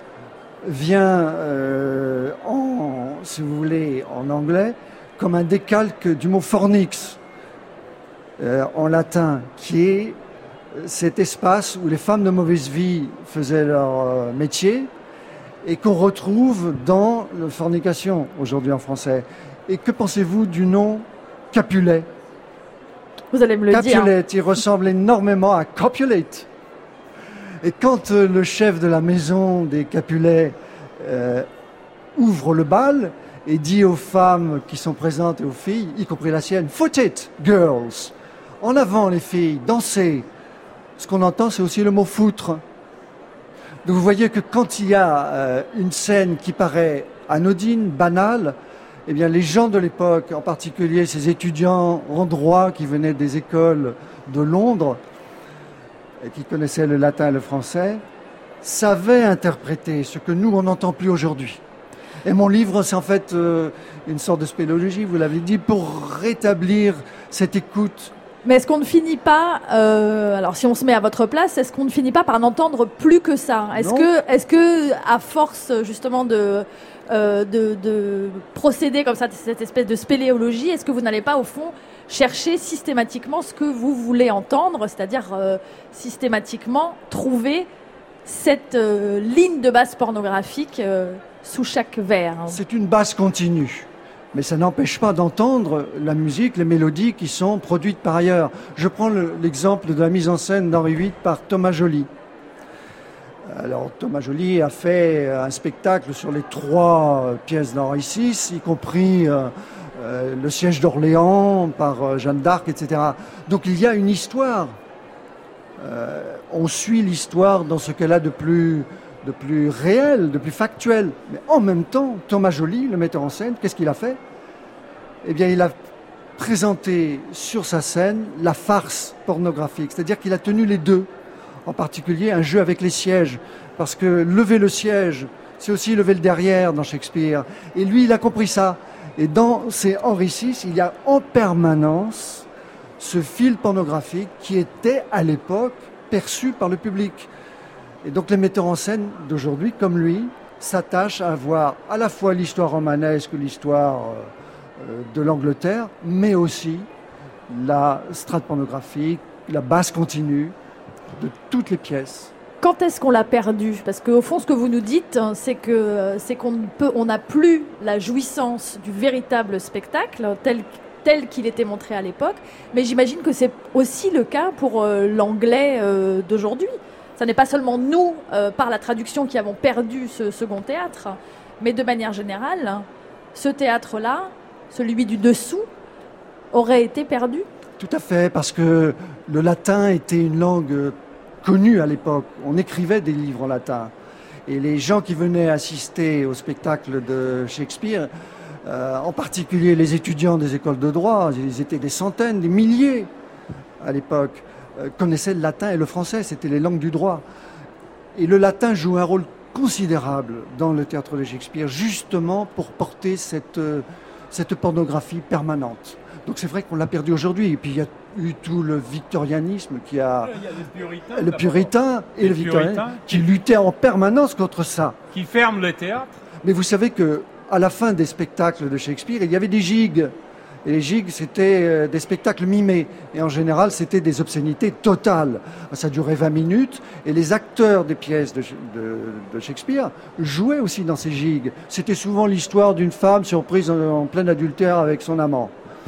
vient, si vous voulez, en anglais, comme un décalque du mot fornix, en latin, qui est cet espace où les femmes de mauvaise vie faisaient leur métier, et qu'on retrouve dans la fornication, aujourd'hui en français. Et que pensez-vous du nom Capulet ? Vous allez me le dire. Capulet, il ressemble énormément à copulate. Et quand le chef de la maison des Capulets ouvre le bal et dit aux femmes qui sont présentes et aux filles, y compris la sienne, « Foot it, girls !» En avant les filles, dansez. Ce qu'on entend, c'est aussi le mot « foutre ». Donc vous voyez que quand il y a une scène qui paraît anodine, banale, eh bien les gens de l'époque, en particulier ces étudiants en droit qui venaient des écoles de Londres et qui connaissaient le latin et le français, savaient interpréter ce que nous, on n'entend plus aujourd'hui. Et mon livre, c'est en fait une sorte de spéléologie, vous l'avez dit, pour rétablir cette écoute. Mais est-ce qu'on ne finit pas, alors si on se met à votre place, est-ce qu'on ne finit pas par n'entendre plus que ça ? Est-ce que à force justement de procéder comme ça, cette espèce de spéléologie, est-ce que vous n'allez pas au fond chercher systématiquement ce que vous voulez entendre, c'est-à-dire systématiquement trouver cette ligne de base pornographique sous chaque vers ? C'est une base continue. Mais ça n'empêche pas d'entendre la musique, les mélodies qui sont produites par ailleurs. Je prends l'exemple de la mise en scène d'Henri VIII par Thomas Joly. Alors Thomas Joly a fait un spectacle sur les 3 pièces d'Henri VI, y compris le siège d'Orléans par Jeanne d'Arc, etc. Donc il y a une histoire. On suit l'histoire dans ce qu'elle a de plus réel, de plus factuel. Mais en même temps, Thomas Joly, le metteur en scène, qu'est-ce qu'il a fait ? Eh bien, il a présenté sur sa scène la farce pornographique. C'est-à-dire qu'il a tenu les deux. En particulier, un jeu avec les sièges. Parce que lever le siège, c'est aussi lever le derrière dans Shakespeare. Et lui, il a compris ça. Et dans ces Henri VI, il y a en permanence ce fil pornographique qui était, à l'époque, perçu par le public. Et donc les metteurs en scène d'aujourd'hui, comme lui, s'attachent à voir à la fois l'histoire romanesque, l'histoire de l'Angleterre, mais aussi la strate pornographique, la base continue de toutes les pièces. Quand est-ce qu'on l'a perdu? Parce qu'au fond, ce que vous nous dites, c'est qu'on n'a plus la jouissance du véritable spectacle tel qu'il était montré à l'époque. Mais j'imagine que c'est aussi le cas pour l'anglais d'aujourd'hui. Ce n'est pas seulement nous, par la traduction, qui avons perdu ce second théâtre, mais de manière générale, ce théâtre-là, celui du dessous, aurait été perdu? Tout à fait, parce que le latin était une langue connue à l'époque. On écrivait des livres en latin. Et les gens qui venaient assister au spectacle de Shakespeare, en particulier les étudiants des écoles de droit, ils étaient des centaines, des milliers à l'époque, connaissaient le latin et le français, c'était les langues du droit. Et le latin joue un rôle considérable dans le théâtre de Shakespeare, justement pour porter cette pornographie permanente. Donc c'est vrai qu'on l'a perdu aujourd'hui. Et puis il y a eu tout le victorianisme qui a... Il y a le puritain et le victorien qui luttaient en permanence contre ça. Qui ferment le théâtre. Mais vous savez qu'à la fin des spectacles de Shakespeare, il y avait des gigues. Et les gigues, c'était des spectacles mimés. Et en général, c'était des obscénités totales. Ça durait 20 minutes. Et les acteurs des pièces de Shakespeare jouaient aussi dans ces gigues. C'était souvent l'histoire d'une femme surprise en plein adultère avec son amant.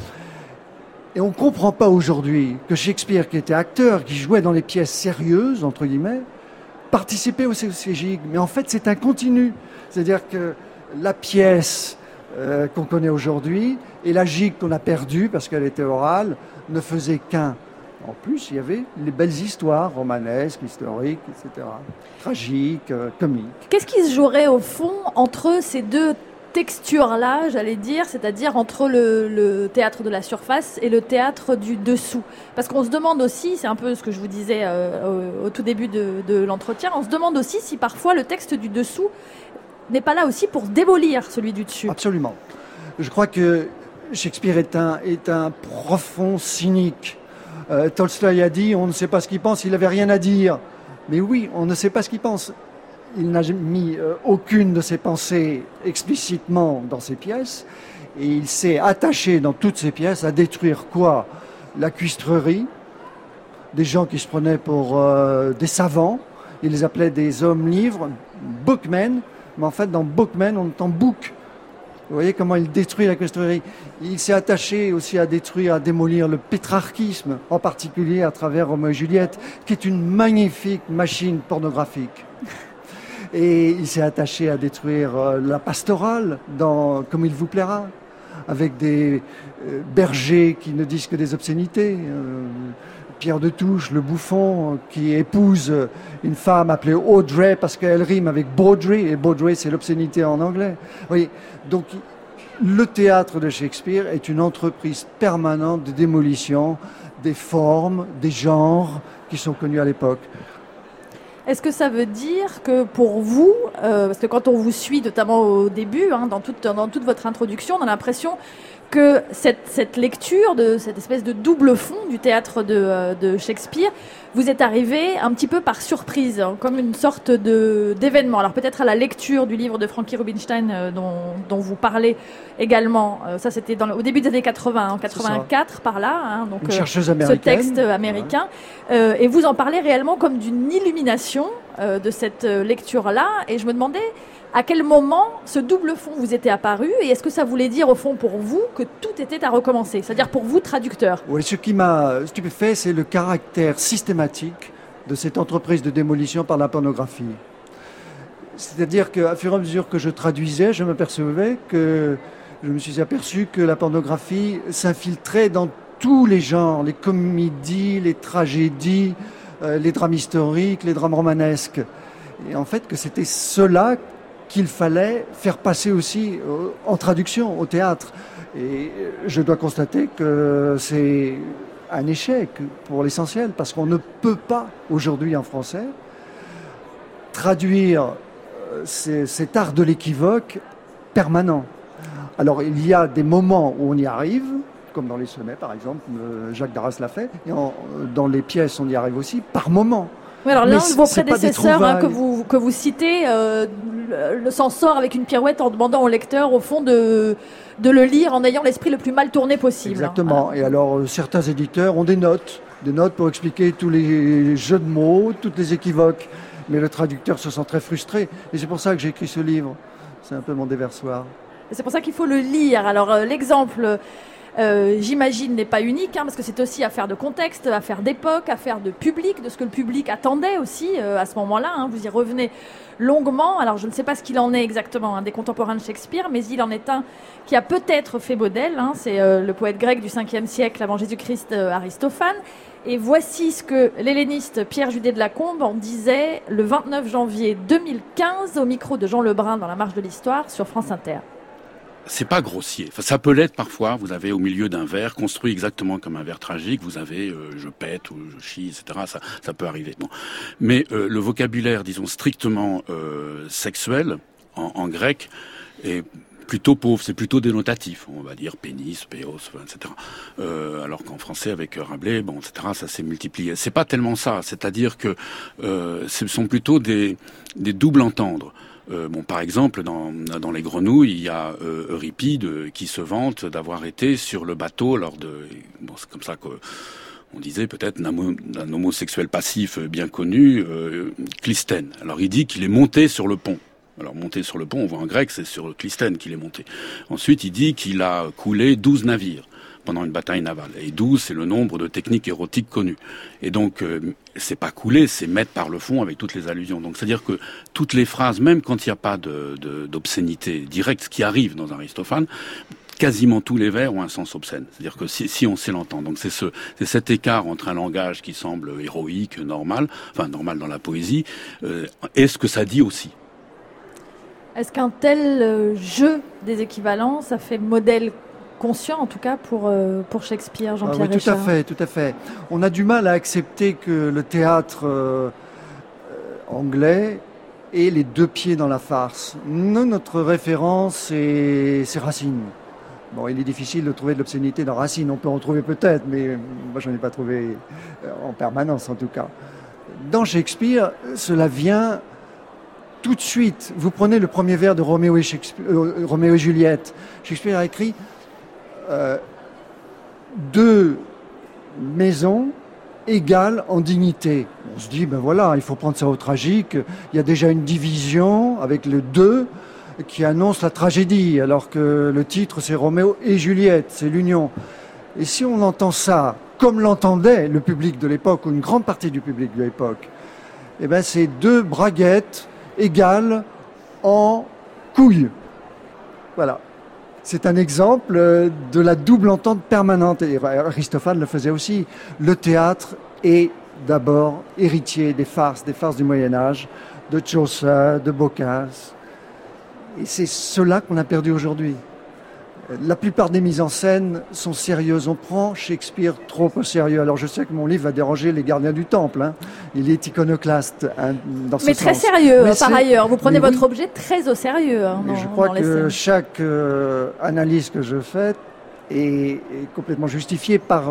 Et on ne comprend pas aujourd'hui que Shakespeare, qui était acteur, qui jouait dans les pièces sérieuses, entre guillemets, participait aussi aux ces gigues. Mais en fait, c'est un continu. C'est-à-dire que la pièce qu'on connaît aujourd'hui et la gigue qu'on a perdue parce qu'elle était orale ne faisait qu'un. En plus, il y avait les belles histoires romanesques, historiques, etc. Tragiques, comiques. Qu'est-ce qui se jouerait au fond entre ces deux texture-là, j'allais dire, c'est-à-dire entre le théâtre de la surface et le théâtre du dessous? Parce qu'on se demande aussi, c'est un peu ce que je vous disais au tout début de l'entretien, on se demande aussi si parfois le texte du dessous n'est pas là aussi pour démolir celui du dessus. Absolument. Je crois que Shakespeare est un profond cynique. Tolstoï a dit, on ne sait pas ce qu'il pense, il n'avait rien à dire. Mais oui, on ne sait pas ce qu'il pense. Il n'a mis aucune de ses pensées explicitement dans ses pièces. Et il s'est attaché dans toutes ses pièces à détruire quoi? La cuistrerie, des gens qui se prenaient pour des savants. Il les appelait des hommes-livres, bookmen. Mais en fait, dans bookmen, on entend book. Vous voyez comment il détruit la cuistrerie. Il s'est attaché aussi à détruire, à démolir le pétrarchisme, en particulier à travers Roméo et Juliette, qui est une magnifique machine pornographique. Et il s'est attaché à détruire la pastorale dans Comme il vous plaira, avec des bergers qui ne disent que des obscénités. Pierre de Touche, le bouffon, qui épouse une femme appelée Audrey parce qu'elle rime avec Baudry, et Baudry c'est l'obscénité en anglais. Oui, donc le théâtre de Shakespeare est une entreprise permanente de démolition des formes, des genres qui sont connus à l'époque. Est-ce que ça veut dire que pour vous, parce que quand on vous suit, notamment au début, dans toute votre introduction, on a l'impression que cette lecture, de cette espèce de double fond du théâtre de Shakespeare, vous est arrivé un petit peu par surprise, comme une sorte d'événement. Alors peut-être à la lecture du livre de Frankie Rubinstein dont vous parlez également. Ça c'était au début des années 80, en 84 par là. Donc une chercheuse américaine. Ce texte américain. Et vous en parlez réellement comme d'une illumination de cette lecture-là. Et je me demandais à quel moment ce double fond vous était apparu et est-ce que ça voulait dire au fond pour vous que tout était à recommencer, c'est-à-dire pour vous traducteur? Oui, ce qui m'a stupéfait, c'est le caractère systématique de cette entreprise de démolition par la pornographie. C'est-à-dire qu'à fur et à mesure que je traduisais, je me suis aperçu que la pornographie s'infiltrait dans tous les genres, les comédies, les tragédies, les drames historiques, les drames romanesques. Et en fait, que c'était cela qu'il fallait faire passer aussi en traduction au théâtre. Et je dois constater que c'est un échec pour l'essentiel, parce qu'on ne peut pas aujourd'hui en français traduire cet art de l'équivoque permanent. Alors il y a des moments où on y arrive, comme dans les sonnets par exemple, Jacques Darras l'a fait, et dans les pièces on y arrive aussi par moments. Oui, alors l'un de vos c'est pas des prédécesseurs trouvailles. que vous citez s'en sort avec une pirouette en demandant au lecteur, au fond, de le lire en ayant l'esprit le plus mal tourné possible. Exactement. Voilà. Et alors, certains éditeurs ont des notes pour expliquer tous les jeux de mots, toutes les équivoques. Mais le traducteur se sent très frustré. Et c'est pour ça que j'ai écrit ce livre. C'est un peu mon déversoir. Et c'est pour ça qu'il faut le lire. Alors, l'exemple, j'imagine, n'est pas unique, parce que c'est aussi affaire de contexte, affaire d'époque, affaire de public, de ce que le public attendait aussi à ce moment-là. Vous y revenez longuement. Alors, je ne sais pas ce qu'il en est exactement des contemporains de Shakespeare, mais il en est un qui a peut-être fait modèle. C'est le poète grec du 5e siècle avant Jésus-Christ, Aristophane. Et voici ce que l'helléniste Pierre Judet de Lacombe en disait le 29 janvier 2015 au micro de Jean Lebrun dans La Marche de l'Histoire sur France Inter. C'est pas grossier. Enfin, ça peut l'être parfois. Vous avez au milieu d'un vers construit exactement comme un vers tragique. Vous avez je pète ou je chie, etc. Ça peut arriver. Bon. Mais le vocabulaire, disons strictement sexuel en grec est plutôt pauvre. C'est plutôt dénotatif. On va dire pénis, péos, etc. Alors qu'en français avec Rabelais, etc. Ça s'est multiplié. C'est pas tellement ça. C'est-à-dire que ce sont plutôt des doubles entendres. Par exemple, dans Les Grenouilles, il y a Euripide qui se vante d'avoir été sur le bateau lors de... c'est comme ça qu'on disait peut-être d'un homosexuel passif bien connu, Clisthène. Alors il dit qu'il est monté sur le pont. Alors monter sur le pont, on voit en grec, c'est sur Clisthène qu'il est monté. Ensuite, il dit qu'il a coulé 12 navires pendant une bataille navale. Et 12, c'est le nombre de techniques érotiques connues. Et donc, c'est pas couler, c'est mettre par le fond avec toutes les allusions. Donc, c'est-à-dire que toutes les phrases, même quand il n'y a pas d'obscénité directe, ce qui arrive dans Aristophane, quasiment tous les vers ont un sens obscène. C'est-à-dire que si on sait l'entendre. Donc, c'est cet écart entre un langage qui semble héroïque, normal dans la poésie, et ce que ça dit aussi. Est-ce qu'un tel jeu des équivalents, ça fait modèle conscient, en tout cas, pour Shakespeare, Jean-Pierre Richard? Oui, tout à fait. On a du mal à accepter que le théâtre anglais ait les deux pieds dans la farce. Nous, notre référence, c'est Racine. Il est difficile de trouver de l'obscénité dans Racine. On peut en trouver peut-être, mais moi, je n'en ai pas trouvé en permanence, en tout cas. Dans Shakespeare, cela vient tout de suite. Vous prenez le premier vers de Roméo et Juliette. Shakespeare a écrit deux maisons égales en dignité. On se dit, il faut prendre ça au tragique. Il y a déjà une division avec le 2 qui annonce la tragédie, alors que le titre, c'est Roméo et Juliette, c'est l'union. Et si on entend ça, comme l'entendait le public de l'époque, ou une grande partie du public de l'époque, c'est deux braguettes égales en couilles. Voilà. C'est un exemple de la double entente permanente. Et Aristophane le faisait aussi. Le théâtre est d'abord héritier des farces du Moyen-Âge, de Chaucer, de Boccace. Et c'est cela qu'on a perdu aujourd'hui. La plupart des mises en scène sont sérieuses. On prend Shakespeare trop au sérieux. Alors je sais que mon livre va déranger les gardiens du temple. Il est iconoclaste dans ce sens. Mais très sérieux, par ailleurs. Vous prenez votre objet très au sérieux. Je crois que chaque analyse que je fais est complètement justifiée par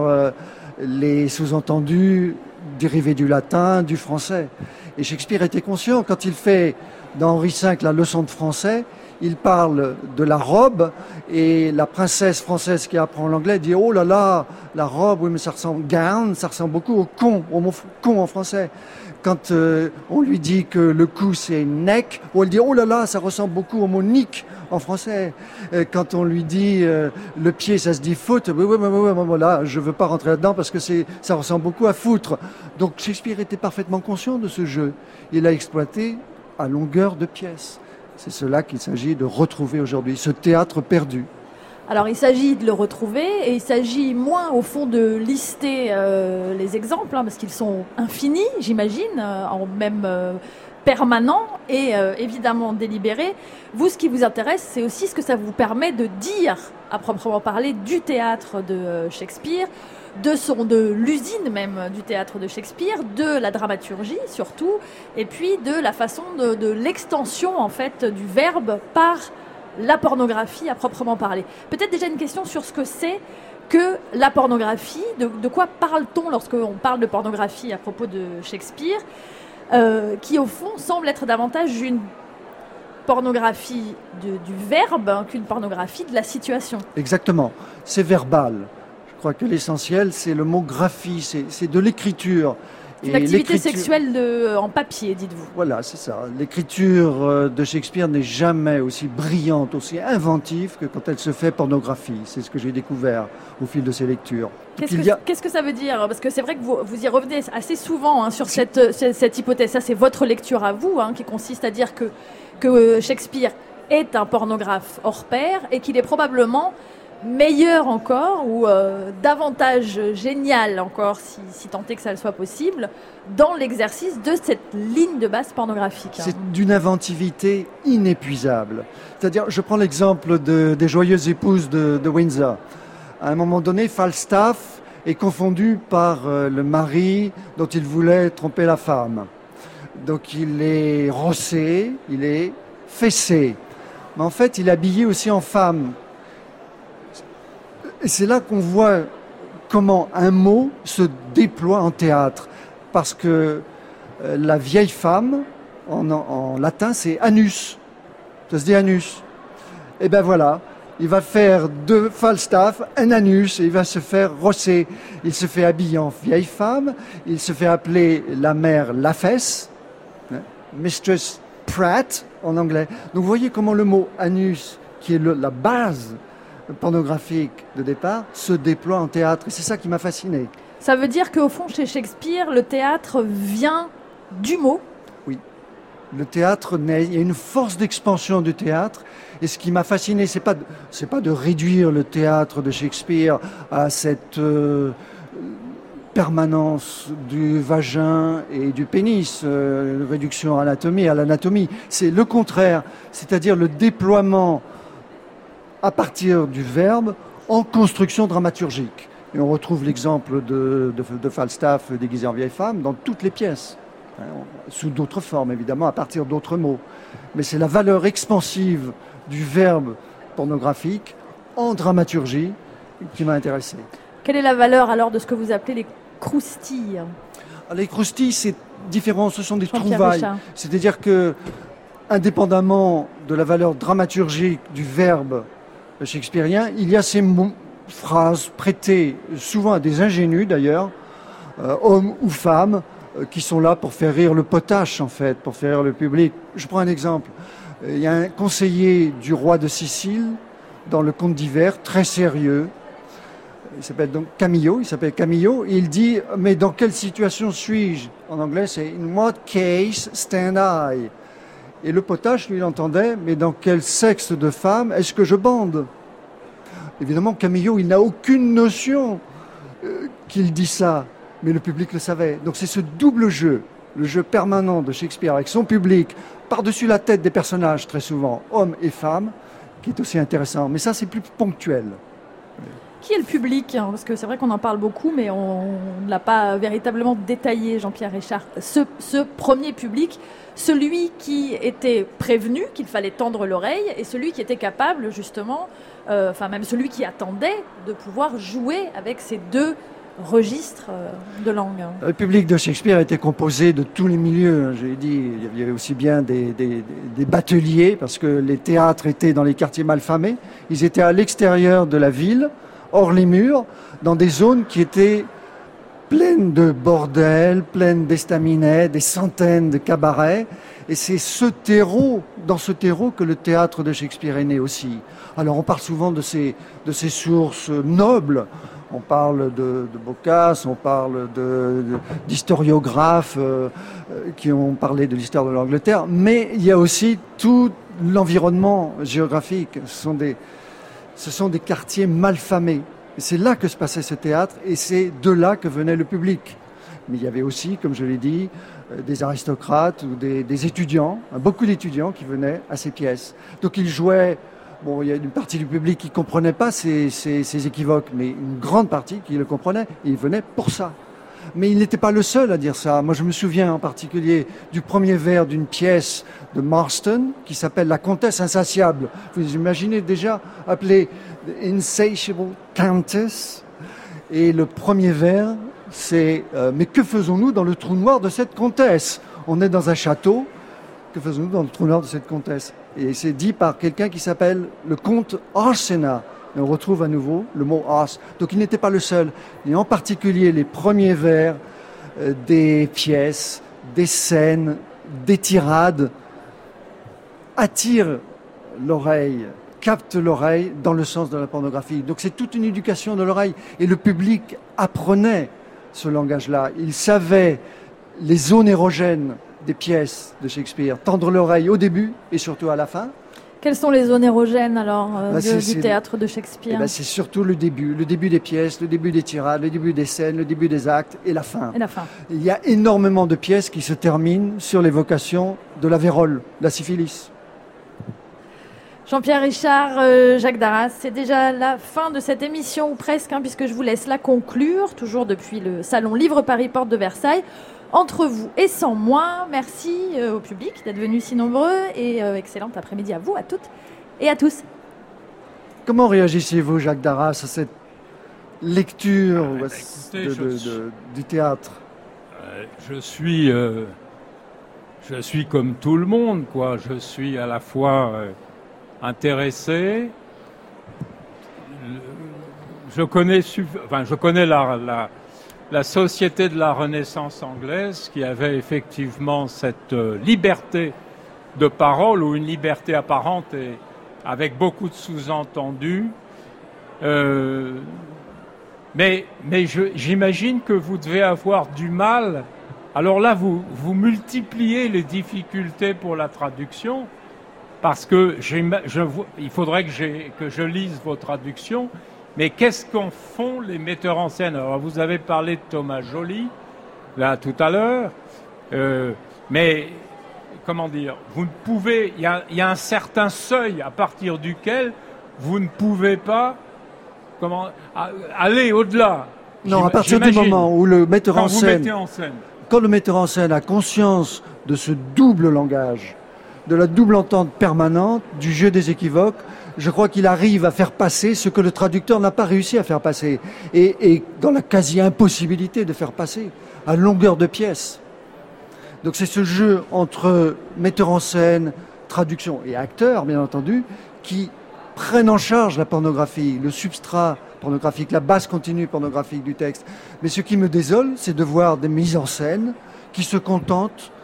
les sous-entendus dérivés du latin, du français. Et Shakespeare était conscient, quand il fait dans Henri V la leçon de français, il parle de la robe et la princesse française qui apprend l'anglais dit « Oh là là, la robe, oui mais ça ressemble gown, ça ressemble beaucoup au mot con en français ». Quand on lui dit que le cou c'est neck, elle dit « Oh là là, ça ressemble beaucoup au mot nick en français ». Quand on lui dit le pied ça se dit foot, oui, là je veux pas rentrer là-dedans parce que ça ressemble beaucoup à foutre. Donc Shakespeare était parfaitement conscient de ce jeu. Il l'a exploité à longueur de pièce. C'est cela qu'il s'agit de retrouver aujourd'hui, ce théâtre perdu. Alors il s'agit de le retrouver et il s'agit moins au fond de lister les exemples, parce qu'ils sont infinis, j'imagine, en même permanent et évidemment délibéré. Vous, ce qui vous intéresse, c'est aussi ce que ça vous permet de dire, à proprement parler, du théâtre de Shakespeare, de l'usine même du théâtre de Shakespeare, de la dramaturgie surtout, et puis de la façon de l'extension en fait du verbe par la pornographie à proprement parler. Peut-être déjà une question sur ce que c'est que la pornographie. De quoi parle-t-on lorsqu'on parle de pornographie à propos de Shakespeare, qui au fond semble être davantage une pornographie du verbe qu'une pornographie de la situation. Exactement, c'est verbal. Je crois que l'essentiel, c'est le mot graphie, c'est de l'écriture. C'est l'activité sexuelle en papier, dites-vous. Voilà, c'est ça. L'écriture de Shakespeare n'est jamais aussi brillante, aussi inventive que quand elle se fait pornographie. C'est ce que j'ai découvert au fil de ces lectures. Qu'est-ce que ça veut dire ? Parce que c'est vrai que vous y revenez assez souvent sur cette hypothèse. Ça, c'est votre lecture à vous, qui consiste à dire que Shakespeare est un pornographe hors pair et qu'il est probablement meilleur encore ou davantage génial encore, si tant est que ça le soit possible, dans l'exercice de cette ligne de base pornographique. C'est d'une inventivité inépuisable. C'est-à-dire, je prends l'exemple des joyeuses épouses de Windsor. À un moment donné, Falstaff est confondu par le mari dont il voulait tromper la femme. Donc il est rossé, il est fessé. Mais en fait, il est habillé aussi en femme. Et c'est là qu'on voit comment un mot se déploie en théâtre. Parce que la vieille femme, en latin, c'est anus. Ça se dit anus. Et ben voilà, il va faire de Falstaff un anus et il va se faire rosser. Il se fait habiller en vieille femme, il se fait appeler la mère Lafesse, Mistress Pratt en anglais. Donc vous voyez comment le mot anus, qui est la base pornographique de départ, se déploie en théâtre. Et c'est ça qui m'a fasciné. Ça veut dire qu'au fond, chez Shakespeare, le théâtre vient du mot ? Oui. Le théâtre naît. Il y a une force d'expansion du théâtre. Et ce qui m'a fasciné, c'est pas de réduire le théâtre de Shakespeare à cette permanence du vagin et du pénis, réduction à l'anatomie. C'est le contraire. C'est-à-dire le déploiement à partir du verbe en construction dramaturgique. Et on retrouve l'exemple de Falstaff déguisé en vieille femme dans toutes les pièces, sous d'autres formes évidemment, à partir d'autres mots. Mais c'est la valeur expansive du verbe pornographique en dramaturgie qui m'a intéressé. Quelle est la valeur alors de ce que vous appelez les croustilles ? Les croustilles, c'est différent, ce sont des trouvailles. C'est-à-dire que, indépendamment de la valeur dramaturgique du verbe shakespearien, il y a ces phrases prêtées souvent à des ingénus d'ailleurs, hommes ou femmes, qui sont là pour faire rire le potache en fait, pour faire rire le public. Je prends un exemple. Il y a un conseiller du roi de Sicile dans le Conte d'hiver, très sérieux. Il s'appelle donc Camillo, et il dit « Mais dans quelle situation suis-je » En anglais, c'est « In what case stand I » Et le potache, lui, il entendait « Mais dans quel sexe de femme est-ce que je bande ?» Évidemment, Camillo, il n'a aucune notion qu'il dit ça, mais le public le savait. Donc c'est ce double jeu, le jeu permanent de Shakespeare avec son public, par-dessus la tête des personnages, très souvent, hommes et femmes, qui est aussi intéressant. Mais ça, c'est plus ponctuel. Qui est le public ? Parce que c'est vrai qu'on en parle beaucoup, mais on ne l'a pas véritablement détaillé, Jean-Pierre Richard. Ce premier public, celui qui était prévenu qu'il fallait tendre l'oreille et celui qui était capable, justement, même celui qui attendait de pouvoir jouer avec ces deux registres de langue. Le public de Shakespeare était composé de tous les milieux. J'ai dit, il y avait aussi bien des bateliers, parce que les théâtres étaient dans les quartiers malfamés. Ils étaient à l'extérieur de la ville, hors les murs, dans des zones qui étaient pleines de bordels, pleines d'estaminets, des centaines de cabarets. Et c'est dans ce terreau que le théâtre de Shakespeare est né aussi. Alors on parle souvent de ces sources nobles. On parle de Boccace, on parle d'historiographes qui ont parlé de l'histoire de l'Angleterre. Mais il y a aussi tout l'environnement géographique. Ce sont des quartiers malfamés. Et c'est là que se passait ce théâtre et c'est de là que venait le public. Mais il y avait aussi, comme je l'ai dit, des aristocrates ou des étudiants, beaucoup d'étudiants qui venaient à ces pièces. Donc ils jouaient, il y a une partie du public qui ne comprenait pas ces équivoques, mais une grande partie qui le comprenait et ils venaient pour ça. Mais il n'était pas le seul à dire ça. Moi, je me souviens en particulier du premier vers d'une pièce de Marston qui s'appelle « La Comtesse insatiable ». Vous imaginez déjà appeler The Insatiable Countess. Et le premier vers, c'est mais que faisons-nous dans le trou noir de cette comtesse? On est dans un château. Que faisons-nous dans le trou noir de cette comtesse? Et c'est dit par quelqu'un qui s'appelle le comte Arsena. Et on retrouve à nouveau le mot Ars. Donc il n'était pas le seul. Et en particulier les premiers vers des pièces, des scènes, des tirades attirent l'oreille, captent l'oreille dans le sens de la pornographie. Donc c'est toute une éducation de l'oreille. Et le public apprenait ce langage-là. Il savait les zones érogènes des pièces de Shakespeare, tendre l'oreille au début et surtout à la fin. Quelles sont les zones érogènes alors du théâtre de Shakespeare? C'est surtout le début des pièces, le début des tirades, le début des scènes, le début des actes et la fin. Il y a énormément de pièces qui se terminent sur l'évocation de la vérole, la syphilis. Jean-Pierre Richard, Jacques Darras, c'est déjà la fin de cette émission, ou presque, puisque je vous laisse la conclure, toujours depuis le salon Livre Paris Porte de Versailles. Entre vous et sans moi, merci au public d'être venus si nombreux et excellent après-midi à vous, à toutes et à tous. Comment réagissez-vous, Jacques Darras, à cette lecture du théâtre? Je suis comme tout le monde, quoi. Je suis à la fois intéressé. Je connais la société de la Renaissance anglaise qui avait effectivement cette liberté de parole ou une liberté apparente et avec beaucoup de sous-entendus. Mais j'imagine que vous devez avoir du mal. Alors là, vous multipliez les difficultés pour la traduction parce que il faudrait que je lise vos traductions. Mais qu'est-ce qu'en font les metteurs en scène? Alors, vous avez parlé de Thomas Joly, là, tout à l'heure. Mais, comment dire, vous ne pouvez... Il y a un certain seuil à partir duquel vous ne pouvez pas aller au-delà. Non, à partir du moment où le metteur en scène... Quand le metteur en scène a conscience de ce double langage, de la double entente permanente, du jeu des équivoques, je crois qu'il arrive à faire passer ce que le traducteur n'a pas réussi à faire passer. Et dans la quasi-impossibilité de faire passer, à longueur de pièce. Donc c'est ce jeu entre metteur en scène, traduction et acteur, bien entendu, qui prennent en charge la pornographie, le substrat pornographique, la base continue pornographique du texte. Mais ce qui me désole, c'est de voir des mises en scène qui se contentent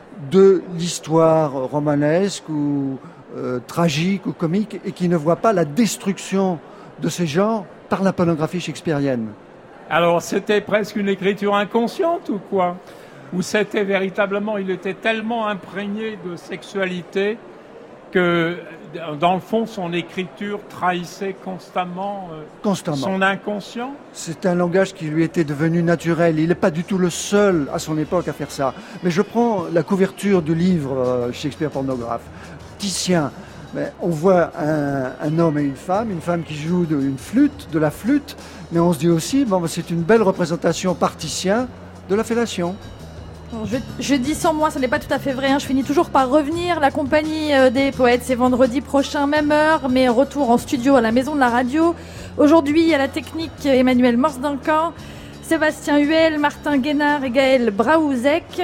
de l'histoire romanesque ou tragique ou comique et qui ne voient pas la destruction de ces genres par la pornographie shakespearienne. Alors c'était presque une écriture inconsciente ou quoi? Ou c'était véritablement, il était tellement imprégné de sexualité que dans le fond son écriture trahissait constamment son inconscient? C'est un langage qui lui était devenu naturel. Il n'est pas du tout le seul à son époque à faire ça. Mais je prends la couverture du livre Shakespeare pornographe. Titien, mais on voit un homme et une femme qui jouent de la flûte, mais on se dit aussi, c'est une belle représentation par Titien de la fellation. Bon, je dis sans moi, ce n'est pas tout à fait vrai, je finis toujours par revenir. La compagnie des poètes, c'est vendredi prochain, même heure, mais retour en studio à la Maison de la Radio. Aujourd'hui, à la technique, Emmanuel Morse-Duncan, Sébastien Huel, Martin Guénard et Gaël Braouzek,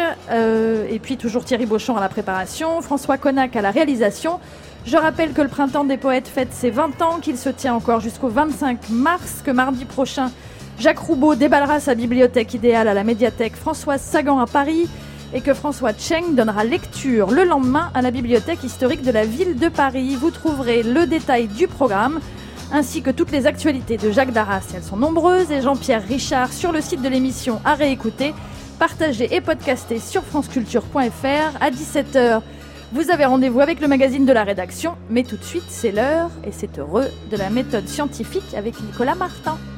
et puis toujours Thierry Beauchamp à la préparation, François Connac à la réalisation. Je rappelle que le Printemps des Poètes fête ses 20 ans, qu'il se tient encore jusqu'au 25 mars, que mardi prochain, Jacques Roubaud déballera sa bibliothèque idéale à la médiathèque Françoise Sagan à Paris et que François Cheng donnera lecture le lendemain à la bibliothèque historique de la ville de Paris. Vous trouverez le détail du programme ainsi que toutes les actualités de Jacques Darras, elles sont nombreuses, et Jean-Pierre Richard sur le site de l'émission à réécouter, partager et podcaster sur franceculture.fr. À 17h, vous avez rendez-vous avec le magazine de la rédaction, mais tout de suite, c'est l'heure, et c'est heureux, de la méthode scientifique avec Nicolas Martin.